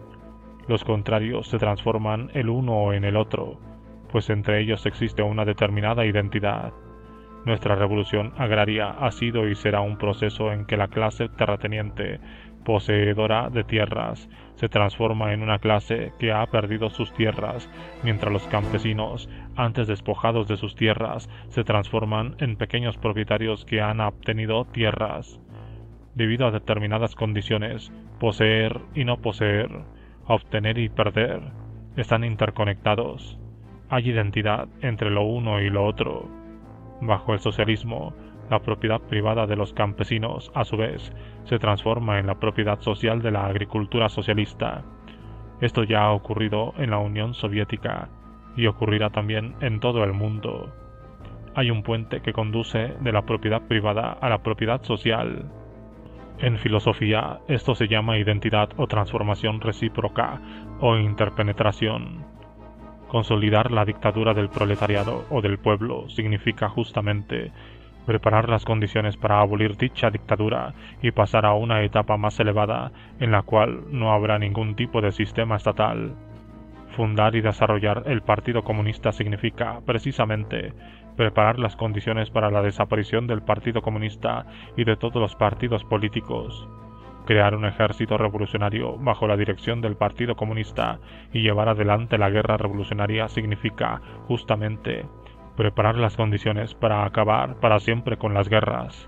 Los contrarios se transforman el uno en el otro, pues entre ellos existe una determinada identidad. Nuestra revolución agraria ha sido y será un proceso en que la clase terrateniente, poseedora de tierras, se transforma en una clase que ha perdido sus tierras, mientras los campesinos, antes despojados de sus tierras, se transforman en pequeños propietarios que han obtenido tierras. Debido a determinadas condiciones, poseer y no poseer, obtener y perder, están interconectados. Hay identidad entre lo uno y lo otro. Bajo el socialismo, la propiedad privada de los campesinos, a su vez, se transforma en la propiedad social de la agricultura socialista. Esto ya ha ocurrido en la Unión Soviética y ocurrirá también en todo el mundo. Hay un puente que conduce de la propiedad privada a la propiedad social. En filosofía, esto se llama identidad o transformación recíproca o interpenetración. Consolidar la dictadura del proletariado o del pueblo significa justamente preparar las condiciones para abolir dicha dictadura y pasar a una etapa más elevada en la cual no habrá ningún tipo de sistema estatal. Fundar y desarrollar el Partido Comunista significa, precisamente, preparar las condiciones para la desaparición del Partido Comunista y de todos los partidos políticos. Crear un ejército revolucionario bajo la dirección del Partido Comunista y llevar adelante la guerra revolucionaria significa, justamente, preparar las condiciones para acabar para siempre con las guerras.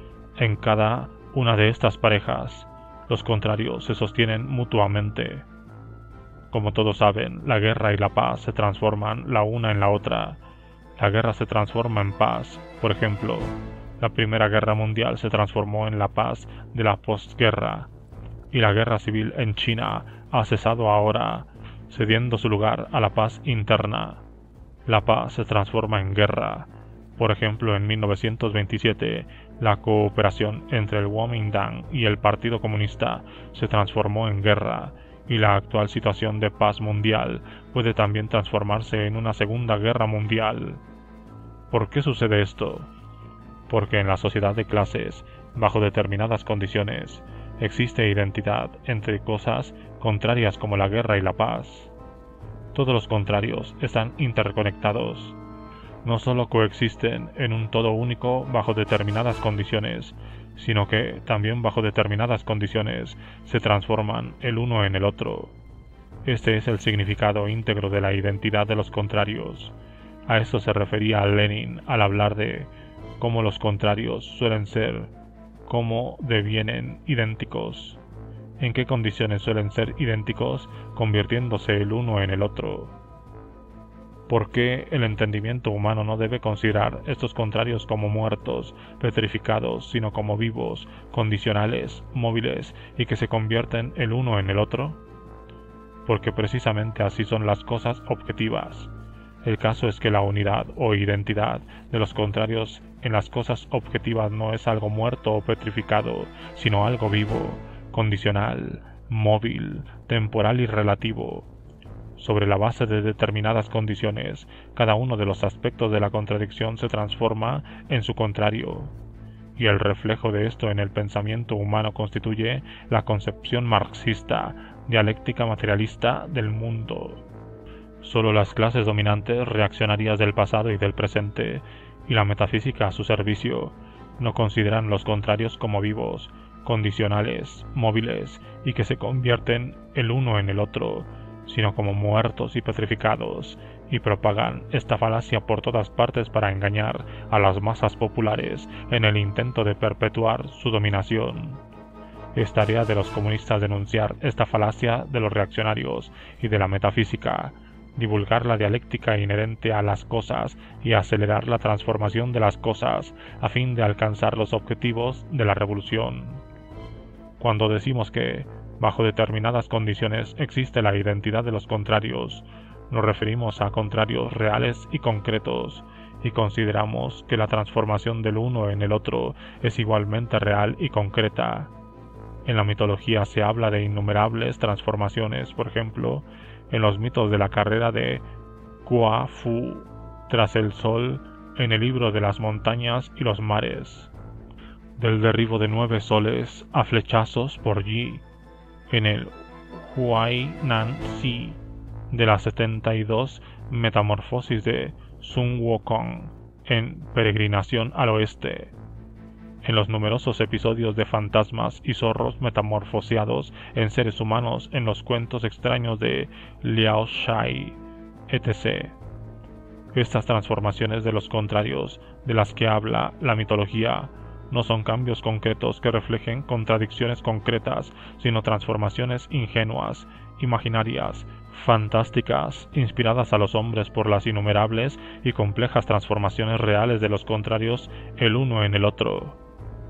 En cada una de estas parejas, los contrarios se sostienen mutuamente. Como todos saben, la guerra y la paz se transforman la una en la otra. La guerra se transforma en paz. Por ejemplo, la Primera Guerra Mundial se transformó en la paz de la posguerra, y la guerra civil en China ha cesado ahora, cediendo su lugar a la paz interna. La paz se transforma en guerra. Por ejemplo, en mil novecientos veintisiete, la cooperación entre el Kuomintang y el Partido Comunista se transformó en guerra, y la actual situación de paz mundial puede también transformarse en una segunda guerra mundial. ¿Por qué sucede esto? Porque en la sociedad de clases, bajo determinadas condiciones, existe identidad entre cosas contrarias como la guerra y la paz. Todos los contrarios están interconectados. No solo coexisten en un todo único bajo determinadas condiciones, sino que también bajo determinadas condiciones se transforman el uno en el otro. Este es el significado íntegro de la identidad de los contrarios. A esto se refería Lenin al hablar de cómo los contrarios suelen ser, cómo devienen idénticos. ¿En qué condiciones suelen ser idénticos, convirtiéndose el uno en el otro? ¿Por qué el entendimiento humano no debe considerar estos contrarios como muertos, petrificados, sino como vivos, condicionales, móviles y que se convierten el uno en el otro? Porque precisamente así son las cosas objetivas. El caso es que la unidad o identidad de los contrarios en las cosas objetivas no es algo muerto o petrificado, sino algo vivo, condicional, móvil, temporal y relativo. Sobre la base de determinadas condiciones, cada uno de los aspectos de la contradicción se transforma en su contrario, y el reflejo de esto en el pensamiento humano constituye la concepción marxista, dialéctica materialista del mundo. Solo las clases dominantes reaccionarias del pasado y del presente, y la metafísica a su servicio, no consideran los contrarios como vivos, condicionales, móviles, y que se convierten el uno en el otro, sino como muertos y petrificados, y propagan esta falacia por todas partes para engañar a las masas populares en el intento de perpetuar su dominación. Es tarea de los comunistas denunciar esta falacia de los reaccionarios y de la metafísica, divulgar la dialéctica inherente a las cosas y acelerar la transformación de las cosas a fin de alcanzar los objetivos de la revolución. Cuando decimos que, bajo determinadas condiciones, existe la identidad de los contrarios, nos referimos a contrarios reales y concretos, y consideramos que la transformación del uno en el otro es igualmente real y concreta. En la mitología se habla de innumerables transformaciones, por ejemplo, en los mitos de la carrera de Kua Fu tras el sol, en el libro de las montañas y los mares, del derribo de nueve soles a flechazos por Yi, en el Huainan Sea, de las setenta y dos metamorfosis de Sun Wukong en Peregrinación al Oeste, en los numerosos episodios de fantasmas y zorros metamorfoseados en seres humanos en los cuentos extraños de Liao Shai, etcétera. Estas transformaciones de los contrarios de las que habla la mitología no son cambios concretos que reflejen contradicciones concretas, sino transformaciones ingenuas, imaginarias, fantásticas, inspiradas a los hombres por las innumerables y complejas transformaciones reales de los contrarios el uno en el otro.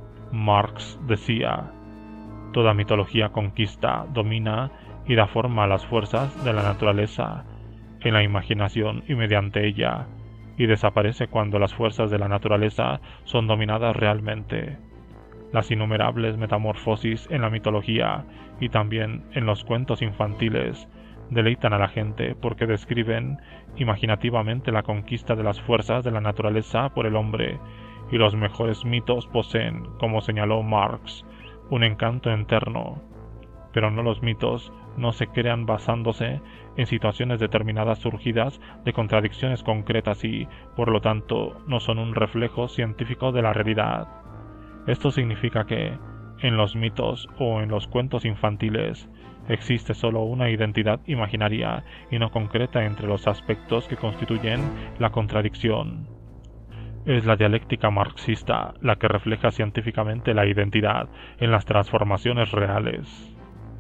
Marx decía: toda mitología conquista, domina y da forma a las fuerzas de la naturaleza en la imaginación y mediante ella, y desaparece cuando las fuerzas de la naturaleza son dominadas realmente. las innumerables metamorfosis en la mitología y también en los cuentos infantiles deleitan a la gente porque describen imaginativamente la conquista de las fuerzas de la naturaleza por el hombre, y los mejores mitos poseen, como señaló Marx, un encanto interno. Pero no los mitos no se crean basándose en situaciones determinadas surgidas de contradicciones concretas y, por lo tanto, no son un reflejo científico de la realidad. Esto significa que, en los mitos o en los cuentos infantiles, existe solo una identidad imaginaria y no concreta entre los aspectos que constituyen la contradicción. Es la dialéctica marxista la que refleja científicamente la identidad en las transformaciones reales.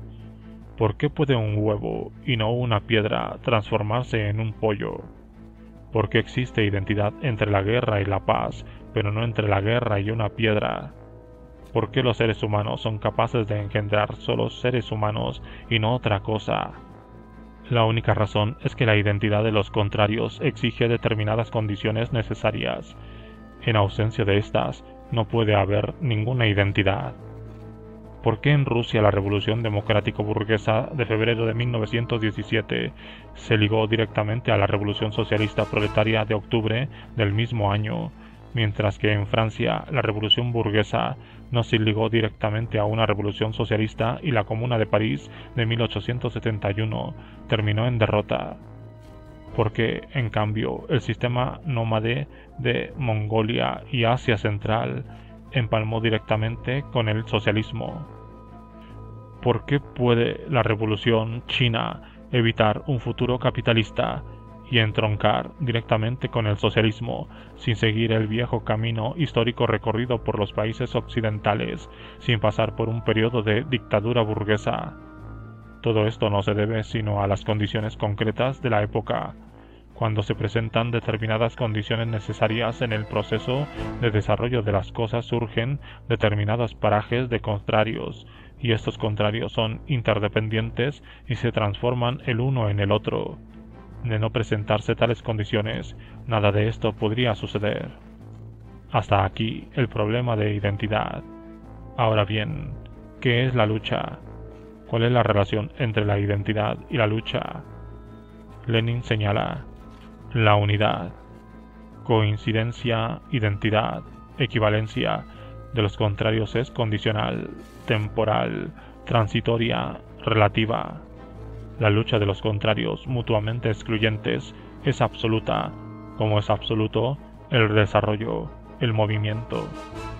¿Por qué puede un huevo y no una piedra transformarse en un pollo? ¿Por qué existe identidad entre la guerra y la paz, pero no entre la guerra y una piedra? ¿Por qué los seres humanos son capaces de engendrar solo seres humanos y no otra cosa? La única razón es que la identidad de los contrarios exige determinadas condiciones necesarias. En ausencia de estas, no puede haber ninguna identidad. ¿Por qué en Rusia la revolución democrático-burguesa de febrero de mil novecientos diecisiete se ligó directamente a la revolución socialista proletaria de octubre del mismo año, mientras que en Francia la revolución burguesa no se ligó directamente a una revolución socialista y la Comuna de París de mil ochocientos setenta y uno terminó en derrota? Porque, en cambio, el sistema nómade de Mongolia y Asia Central empalmó directamente con el socialismo? ¿Por qué puede la revolución china evitar un futuro capitalista y entroncar directamente con el socialismo sin seguir el viejo camino histórico recorrido por los países occidentales, sin pasar por un periodo de dictadura burguesa? Todo esto no se debe sino a las condiciones concretas de la época. Cuando se presentan determinadas condiciones necesarias en el proceso de desarrollo de las cosas, surgen determinados parajes de contrarios, y estos contrarios son interdependientes y se transforman el uno en el otro. De no presentarse tales condiciones, nada de esto podría suceder. Hasta aquí el problema de identidad. Ahora bien, ¿qué es la lucha? ¿Cuál es la relación entre la identidad y la lucha? Lenin señala: la unidad, coincidencia, identidad, equivalencia de los contrarios es condicional, temporal, transitoria, relativa. La lucha de los contrarios mutuamente excluyentes es absoluta, como es absoluto el desarrollo, el movimiento.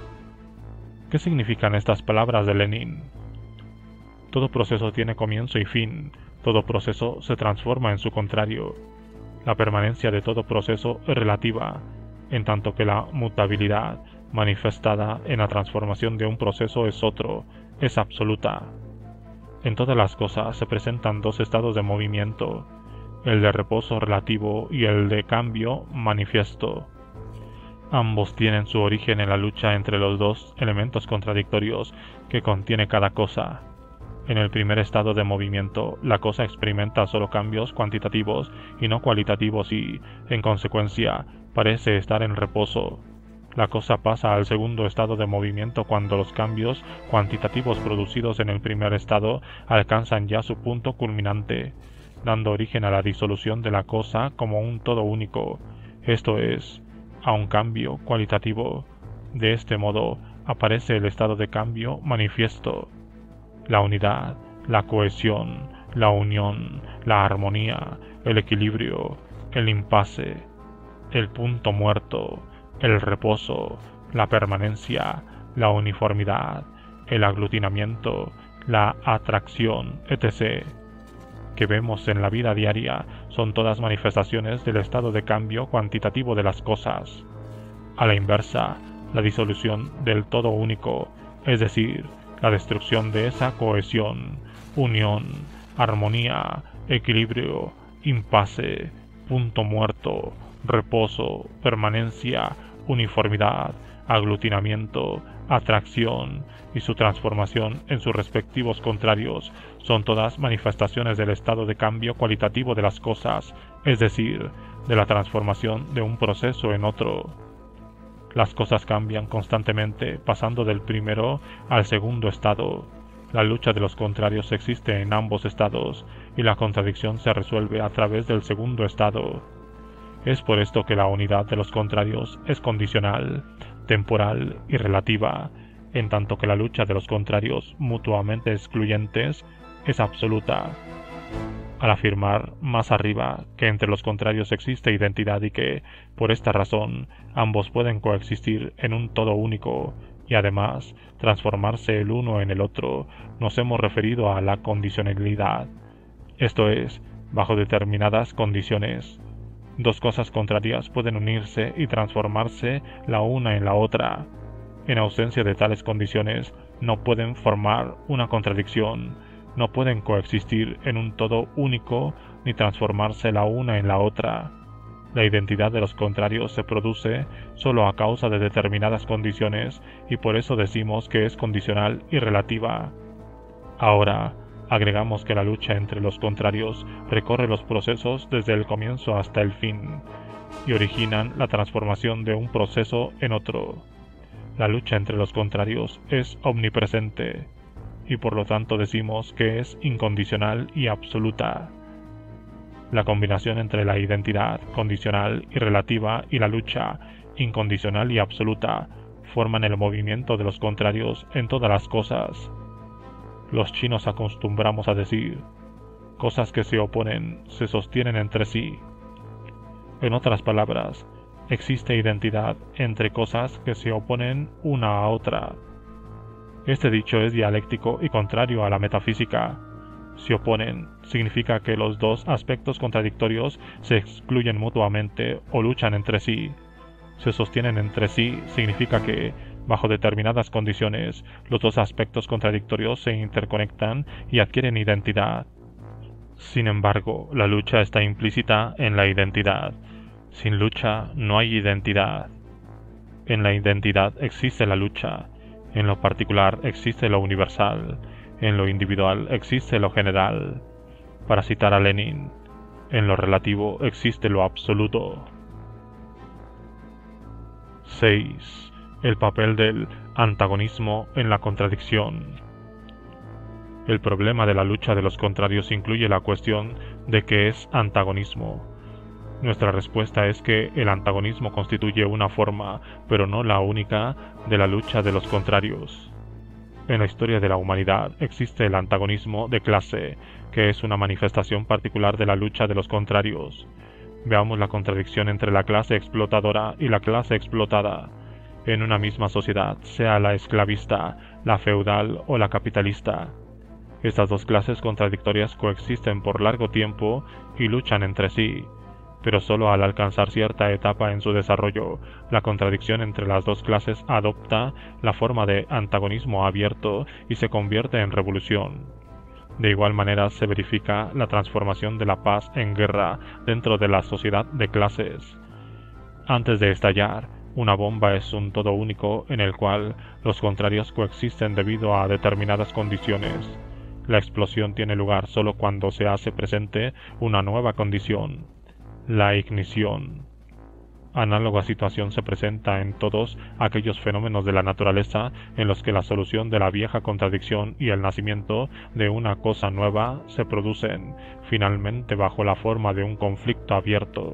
¿Qué significan estas palabras de Lenin? Todo proceso tiene comienzo y fin, todo proceso se transforma en su contrario. La permanencia de todo proceso es relativa, en tanto que la mutabilidad manifestada en la transformación de un proceso es otro, es absoluta. En todas las cosas se presentan dos estados de movimiento, el de reposo relativo y el de cambio manifiesto. Ambos tienen su origen en la lucha entre los dos elementos contradictorios que contiene cada cosa. En el primer estado de movimiento, la cosa experimenta solo cambios cuantitativos y no cualitativos y, en consecuencia, parece estar en reposo. La cosa pasa al segundo estado de movimiento cuando los cambios cuantitativos producidos en el primer estado alcanzan ya su punto culminante, dando origen a la disolución de la cosa como un todo único, esto es, a un cambio cualitativo. De este modo, aparece el estado de cambio manifiesto. La unidad, la cohesión, la unión, la armonía, el equilibrio, el impasse, el punto muerto, el reposo, la permanencia, la uniformidad, el aglutinamiento, la atracción, etcétera, que vemos en la vida diaria son todas manifestaciones del estado de cambio cuantitativo de las cosas. A la inversa, la disolución del todo único, es decir, la destrucción de esa cohesión, unión, armonía, equilibrio, impasse, punto muerto, reposo, permanencia, uniformidad, aglutinamiento, atracción y su transformación en sus respectivos contrarios son todas manifestaciones del estado de cambio cualitativo de las cosas, es decir, de la transformación de un proceso en otro. Las cosas cambian constantemente, pasando del primero al segundo estado. La lucha de los contrarios existe en ambos estados, y la contradicción se resuelve a través del segundo estado. Es por esto que la unidad de los contrarios es condicional, temporal y relativa, en tanto que la lucha de los contrarios mutuamente excluyentes es absoluta. Al afirmar más arriba que entre los contrarios existe identidad y que, por esta razón, ambos pueden coexistir en un todo único y además transformarse el uno en el otro, nos hemos referido a la condicionalidad, esto es, bajo determinadas condiciones. Dos cosas contrarias pueden unirse y transformarse la una en la otra. En ausencia de tales condiciones, no pueden formar una contradicción, no pueden coexistir en un todo único ni transformarse la una en la otra. La identidad de los contrarios se produce solo a causa de determinadas condiciones y por eso decimos que es condicional y relativa. Ahora, agregamos que la lucha entre los contrarios recorre los procesos desde el comienzo hasta el fin y originan la transformación de un proceso en otro. La lucha entre los contrarios es omnipresente y por lo tanto decimos que es incondicional y absoluta. La combinación entre la identidad condicional y relativa y la lucha incondicional y absoluta forman el movimiento de los contrarios en todas las cosas. Los chinos acostumbramos a decir, cosas que se oponen se sostienen entre sí. En otras palabras, existe identidad entre cosas que se oponen una a otra. Este dicho es dialéctico y contrario a la metafísica. Se oponen significa que los dos aspectos contradictorios se excluyen mutuamente o luchan entre sí. Se sostienen entre sí significa que, bajo determinadas condiciones, los dos aspectos contradictorios se interconectan y adquieren identidad. Sin embargo, la lucha está implícita en la identidad. Sin lucha no hay identidad. En la identidad existe la lucha. En lo particular existe lo universal. En lo individual existe lo general. Para citar a Lenin, en lo relativo existe lo absoluto. seis. El papel del antagonismo en la contradicción. El problema de la lucha de los contrarios incluye la cuestión de qué es antagonismo. Nuestra respuesta es que el antagonismo constituye una forma, pero no la única, de la lucha de los contrarios. En la historia de la humanidad existe el antagonismo de clase, que es una manifestación particular de la lucha de los contrarios. Veamos la contradicción entre la clase explotadora y la clase explotada. En una misma sociedad, sea la esclavista, la feudal o la capitalista. Estas dos clases contradictorias coexisten por largo tiempo y luchan entre sí, pero solo al alcanzar cierta etapa en su desarrollo, la contradicción entre las dos clases adopta la forma de antagonismo abierto y se convierte en revolución. De igual manera se verifica la transformación de la paz en guerra dentro de la sociedad de clases. Antes de estallar, una bomba es un todo único en el cual los contrarios coexisten debido a determinadas condiciones. La explosión tiene lugar solo cuando se hace presente una nueva condición, la ignición. Análoga situación se presenta en todos aquellos fenómenos de la naturaleza en los que la solución de la vieja contradicción y el nacimiento de una cosa nueva se producen, finalmente bajo la forma de un conflicto abierto.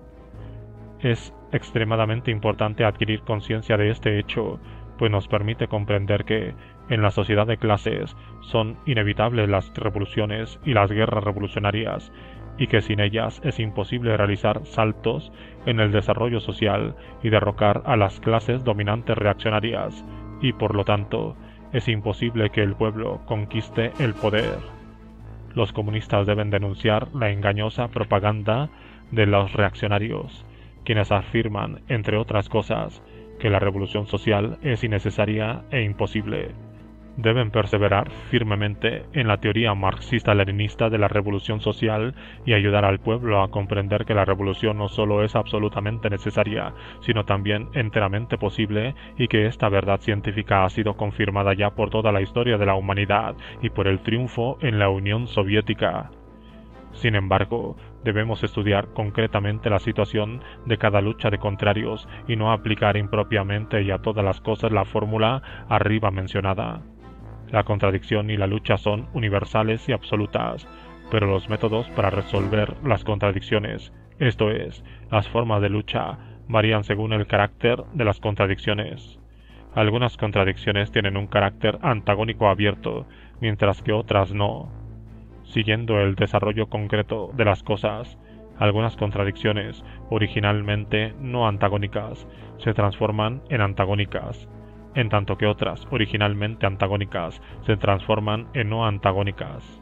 Es extremadamente importante adquirir conciencia de este hecho, pues nos permite comprender que, en la sociedad de clases, son inevitables las revoluciones y las guerras revolucionarias, y que sin ellas es imposible realizar saltos en el desarrollo social y derrocar a las clases dominantes reaccionarias, y por lo tanto, es imposible que el pueblo conquiste el poder. Los comunistas deben denunciar la engañosa propaganda de los reaccionarios, quienes afirman, entre otras cosas, que la revolución social es innecesaria e imposible. Deben perseverar firmemente en la teoría marxista-leninista de la revolución social y ayudar al pueblo a comprender que la revolución no solo es absolutamente necesaria, sino también enteramente posible, y que esta verdad científica ha sido confirmada ya por toda la historia de la humanidad y por el triunfo en la Unión Soviética. Sin embargo, debemos estudiar concretamente la situación de cada lucha de contrarios y no aplicar impropiamente y a todas las cosas la fórmula arriba mencionada. La contradicción y la lucha son universales y absolutas, pero los métodos para resolver las contradicciones, esto es, las formas de lucha, varían según el carácter de las contradicciones. Algunas contradicciones tienen un carácter antagónico abierto, mientras que otras no. Siguiendo el desarrollo concreto de las cosas, algunas contradicciones, originalmente no antagónicas, se transforman en antagónicas, en tanto que otras, originalmente antagónicas, se transforman en no antagónicas.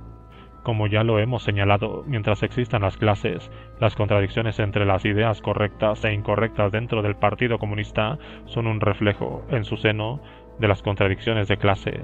Como ya lo hemos señalado, mientras existan las clases, las contradicciones entre las ideas correctas e incorrectas dentro del Partido Comunista son un reflejo, en su seno, de las contradicciones de clase.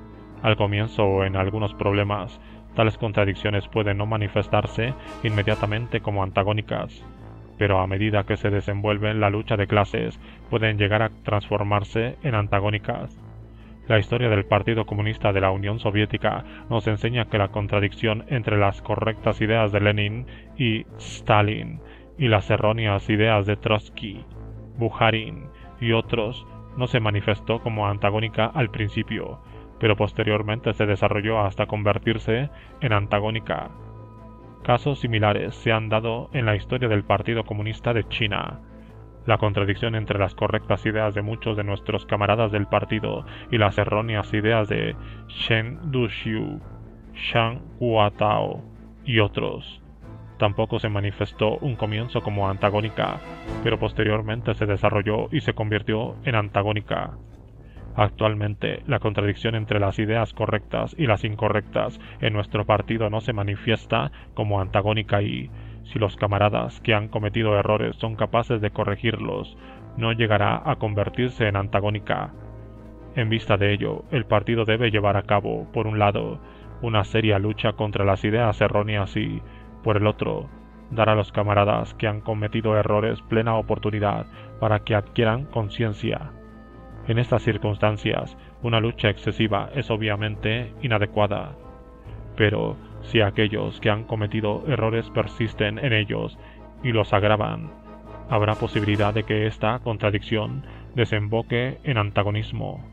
Al comienzo o en algunos problemas, tales contradicciones pueden no manifestarse inmediatamente como antagónicas, pero a medida que se desenvuelve la lucha de clases, pueden llegar a transformarse en antagónicas. La historia del Partido Comunista de la Unión Soviética nos enseña que la contradicción entre las correctas ideas de Lenin y Stalin y las erróneas ideas de Trotsky, Bukharin y otros no se manifestó como antagónica al principio, pero posteriormente se desarrolló hasta convertirse en antagónica. Casos similares se han dado en la historia del Partido Comunista de China. La contradicción entre las correctas ideas de muchos de nuestros camaradas del partido y las erróneas ideas de Shen Duxiu, Shang Guotao y otros tampoco se manifestó un comienzo como antagónica, pero posteriormente se desarrolló y se convirtió en antagónica. Actualmente, la contradicción entre las ideas correctas y las incorrectas en nuestro partido no se manifiesta como antagónica y, si los camaradas que han cometido errores son capaces de corregirlos, no llegará a convertirse en antagónica. En vista de ello, el partido debe llevar a cabo, por un lado, una seria lucha contra las ideas erróneas y, por el otro, dar a los camaradas que han cometido errores plena oportunidad para que adquieran conciencia. En estas circunstancias, una lucha excesiva es obviamente inadecuada. Pero, si aquellos que han cometido errores persisten en ellos y los agravan, habrá posibilidad de que esta contradicción desemboque en antagonismo.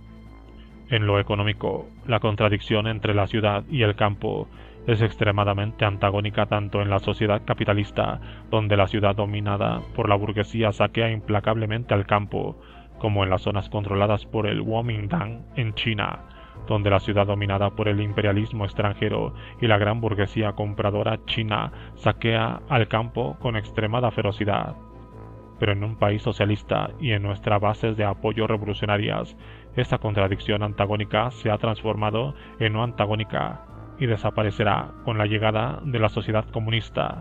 En lo económico, la contradicción entre la ciudad y el campo es extremadamente antagónica tanto en la sociedad capitalista, donde la ciudad dominada por la burguesía saquea implacablemente al campo, como en las zonas controladas por el Kuomintang en China, donde la ciudad dominada por el imperialismo extranjero y la gran burguesía compradora china saquea al campo con extremada ferocidad. Pero en un país socialista y en nuestras bases de apoyo revolucionarias, esta contradicción antagónica se ha transformado en no antagónica y desaparecerá con la llegada de la sociedad comunista.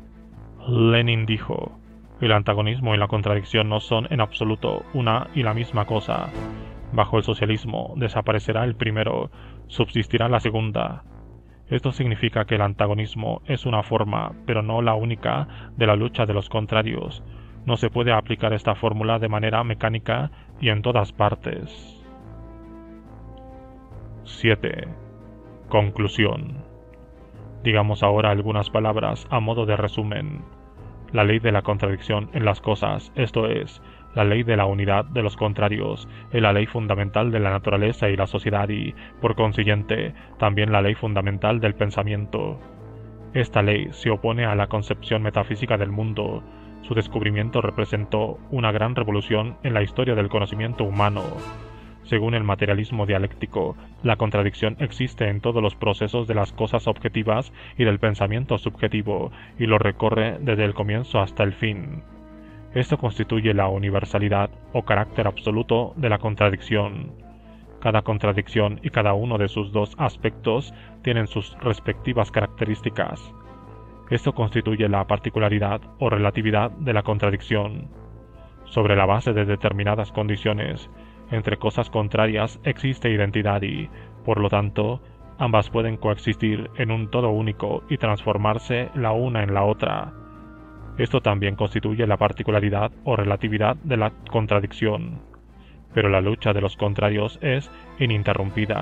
Lenin dijo: el antagonismo y la contradicción no son en absoluto una y la misma cosa. Bajo el socialismo desaparecerá el primero, subsistirá la segunda. Esto significa que el antagonismo es una forma, pero no la única, de la lucha de los contrarios. No se puede aplicar esta fórmula de manera mecánica y en todas partes. siete. Conclusión. Digamos ahora algunas palabras a modo de resumen. La ley de la contradicción en las cosas, esto es, la ley de la unidad de los contrarios, es la ley fundamental de la naturaleza y la sociedad y, por consiguiente, también la ley fundamental del pensamiento. Esta ley se opone a la concepción metafísica del mundo. Su descubrimiento representó una gran revolución en la historia del conocimiento humano. Según el materialismo dialéctico, la contradicción existe en todos los procesos de las cosas objetivas y del pensamiento subjetivo, y lo recorre desde el comienzo hasta el fin. Esto constituye la universalidad o carácter absoluto de la contradicción. Cada contradicción y cada uno de sus dos aspectos tienen sus respectivas características. Esto constituye la particularidad o relatividad de la contradicción. Sobre la base de determinadas condiciones, entre cosas contrarias existe identidad y, por lo tanto, ambas pueden coexistir en un todo único y transformarse la una en la otra. Esto también constituye la particularidad o relatividad de la contradicción. Pero la lucha de los contrarios es ininterrumpida,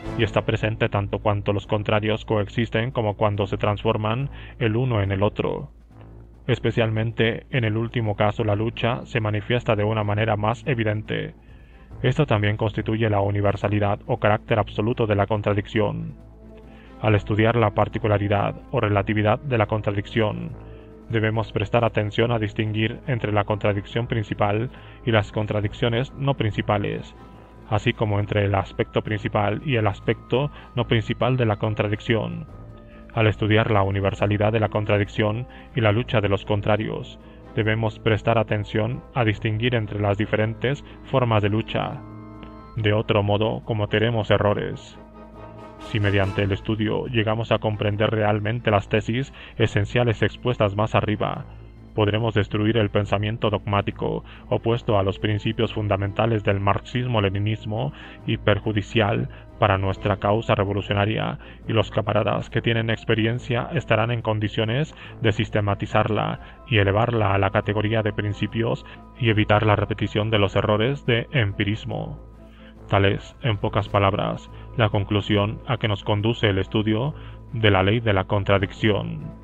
y está presente tanto cuando los contrarios coexisten como cuando se transforman el uno en el otro. Especialmente en el último caso la lucha se manifiesta de una manera más evidente. Esto también constituye la universalidad o carácter absoluto de la contradicción. Al estudiar la particularidad o relatividad de la contradicción, debemos prestar atención a distinguir entre la contradicción principal y las contradicciones no principales, así como entre el aspecto principal y el aspecto no principal de la contradicción. Al estudiar la universalidad de la contradicción y la lucha de los contrarios, debemos prestar atención a distinguir entre las diferentes formas de lucha. De otro modo, cometeremos errores. Si mediante el estudio llegamos a comprender realmente las tesis esenciales expuestas más arriba, podremos destruir el pensamiento dogmático opuesto a los principios fundamentales del marxismo-leninismo y perjudicial para nuestra causa revolucionaria, y los camaradas que tienen experiencia estarán en condiciones de sistematizarla y elevarla a la categoría de principios y evitar la repetición de los errores de empirismo. Tal es, en pocas palabras, la conclusión a que nos conduce el estudio de la ley de la contradicción.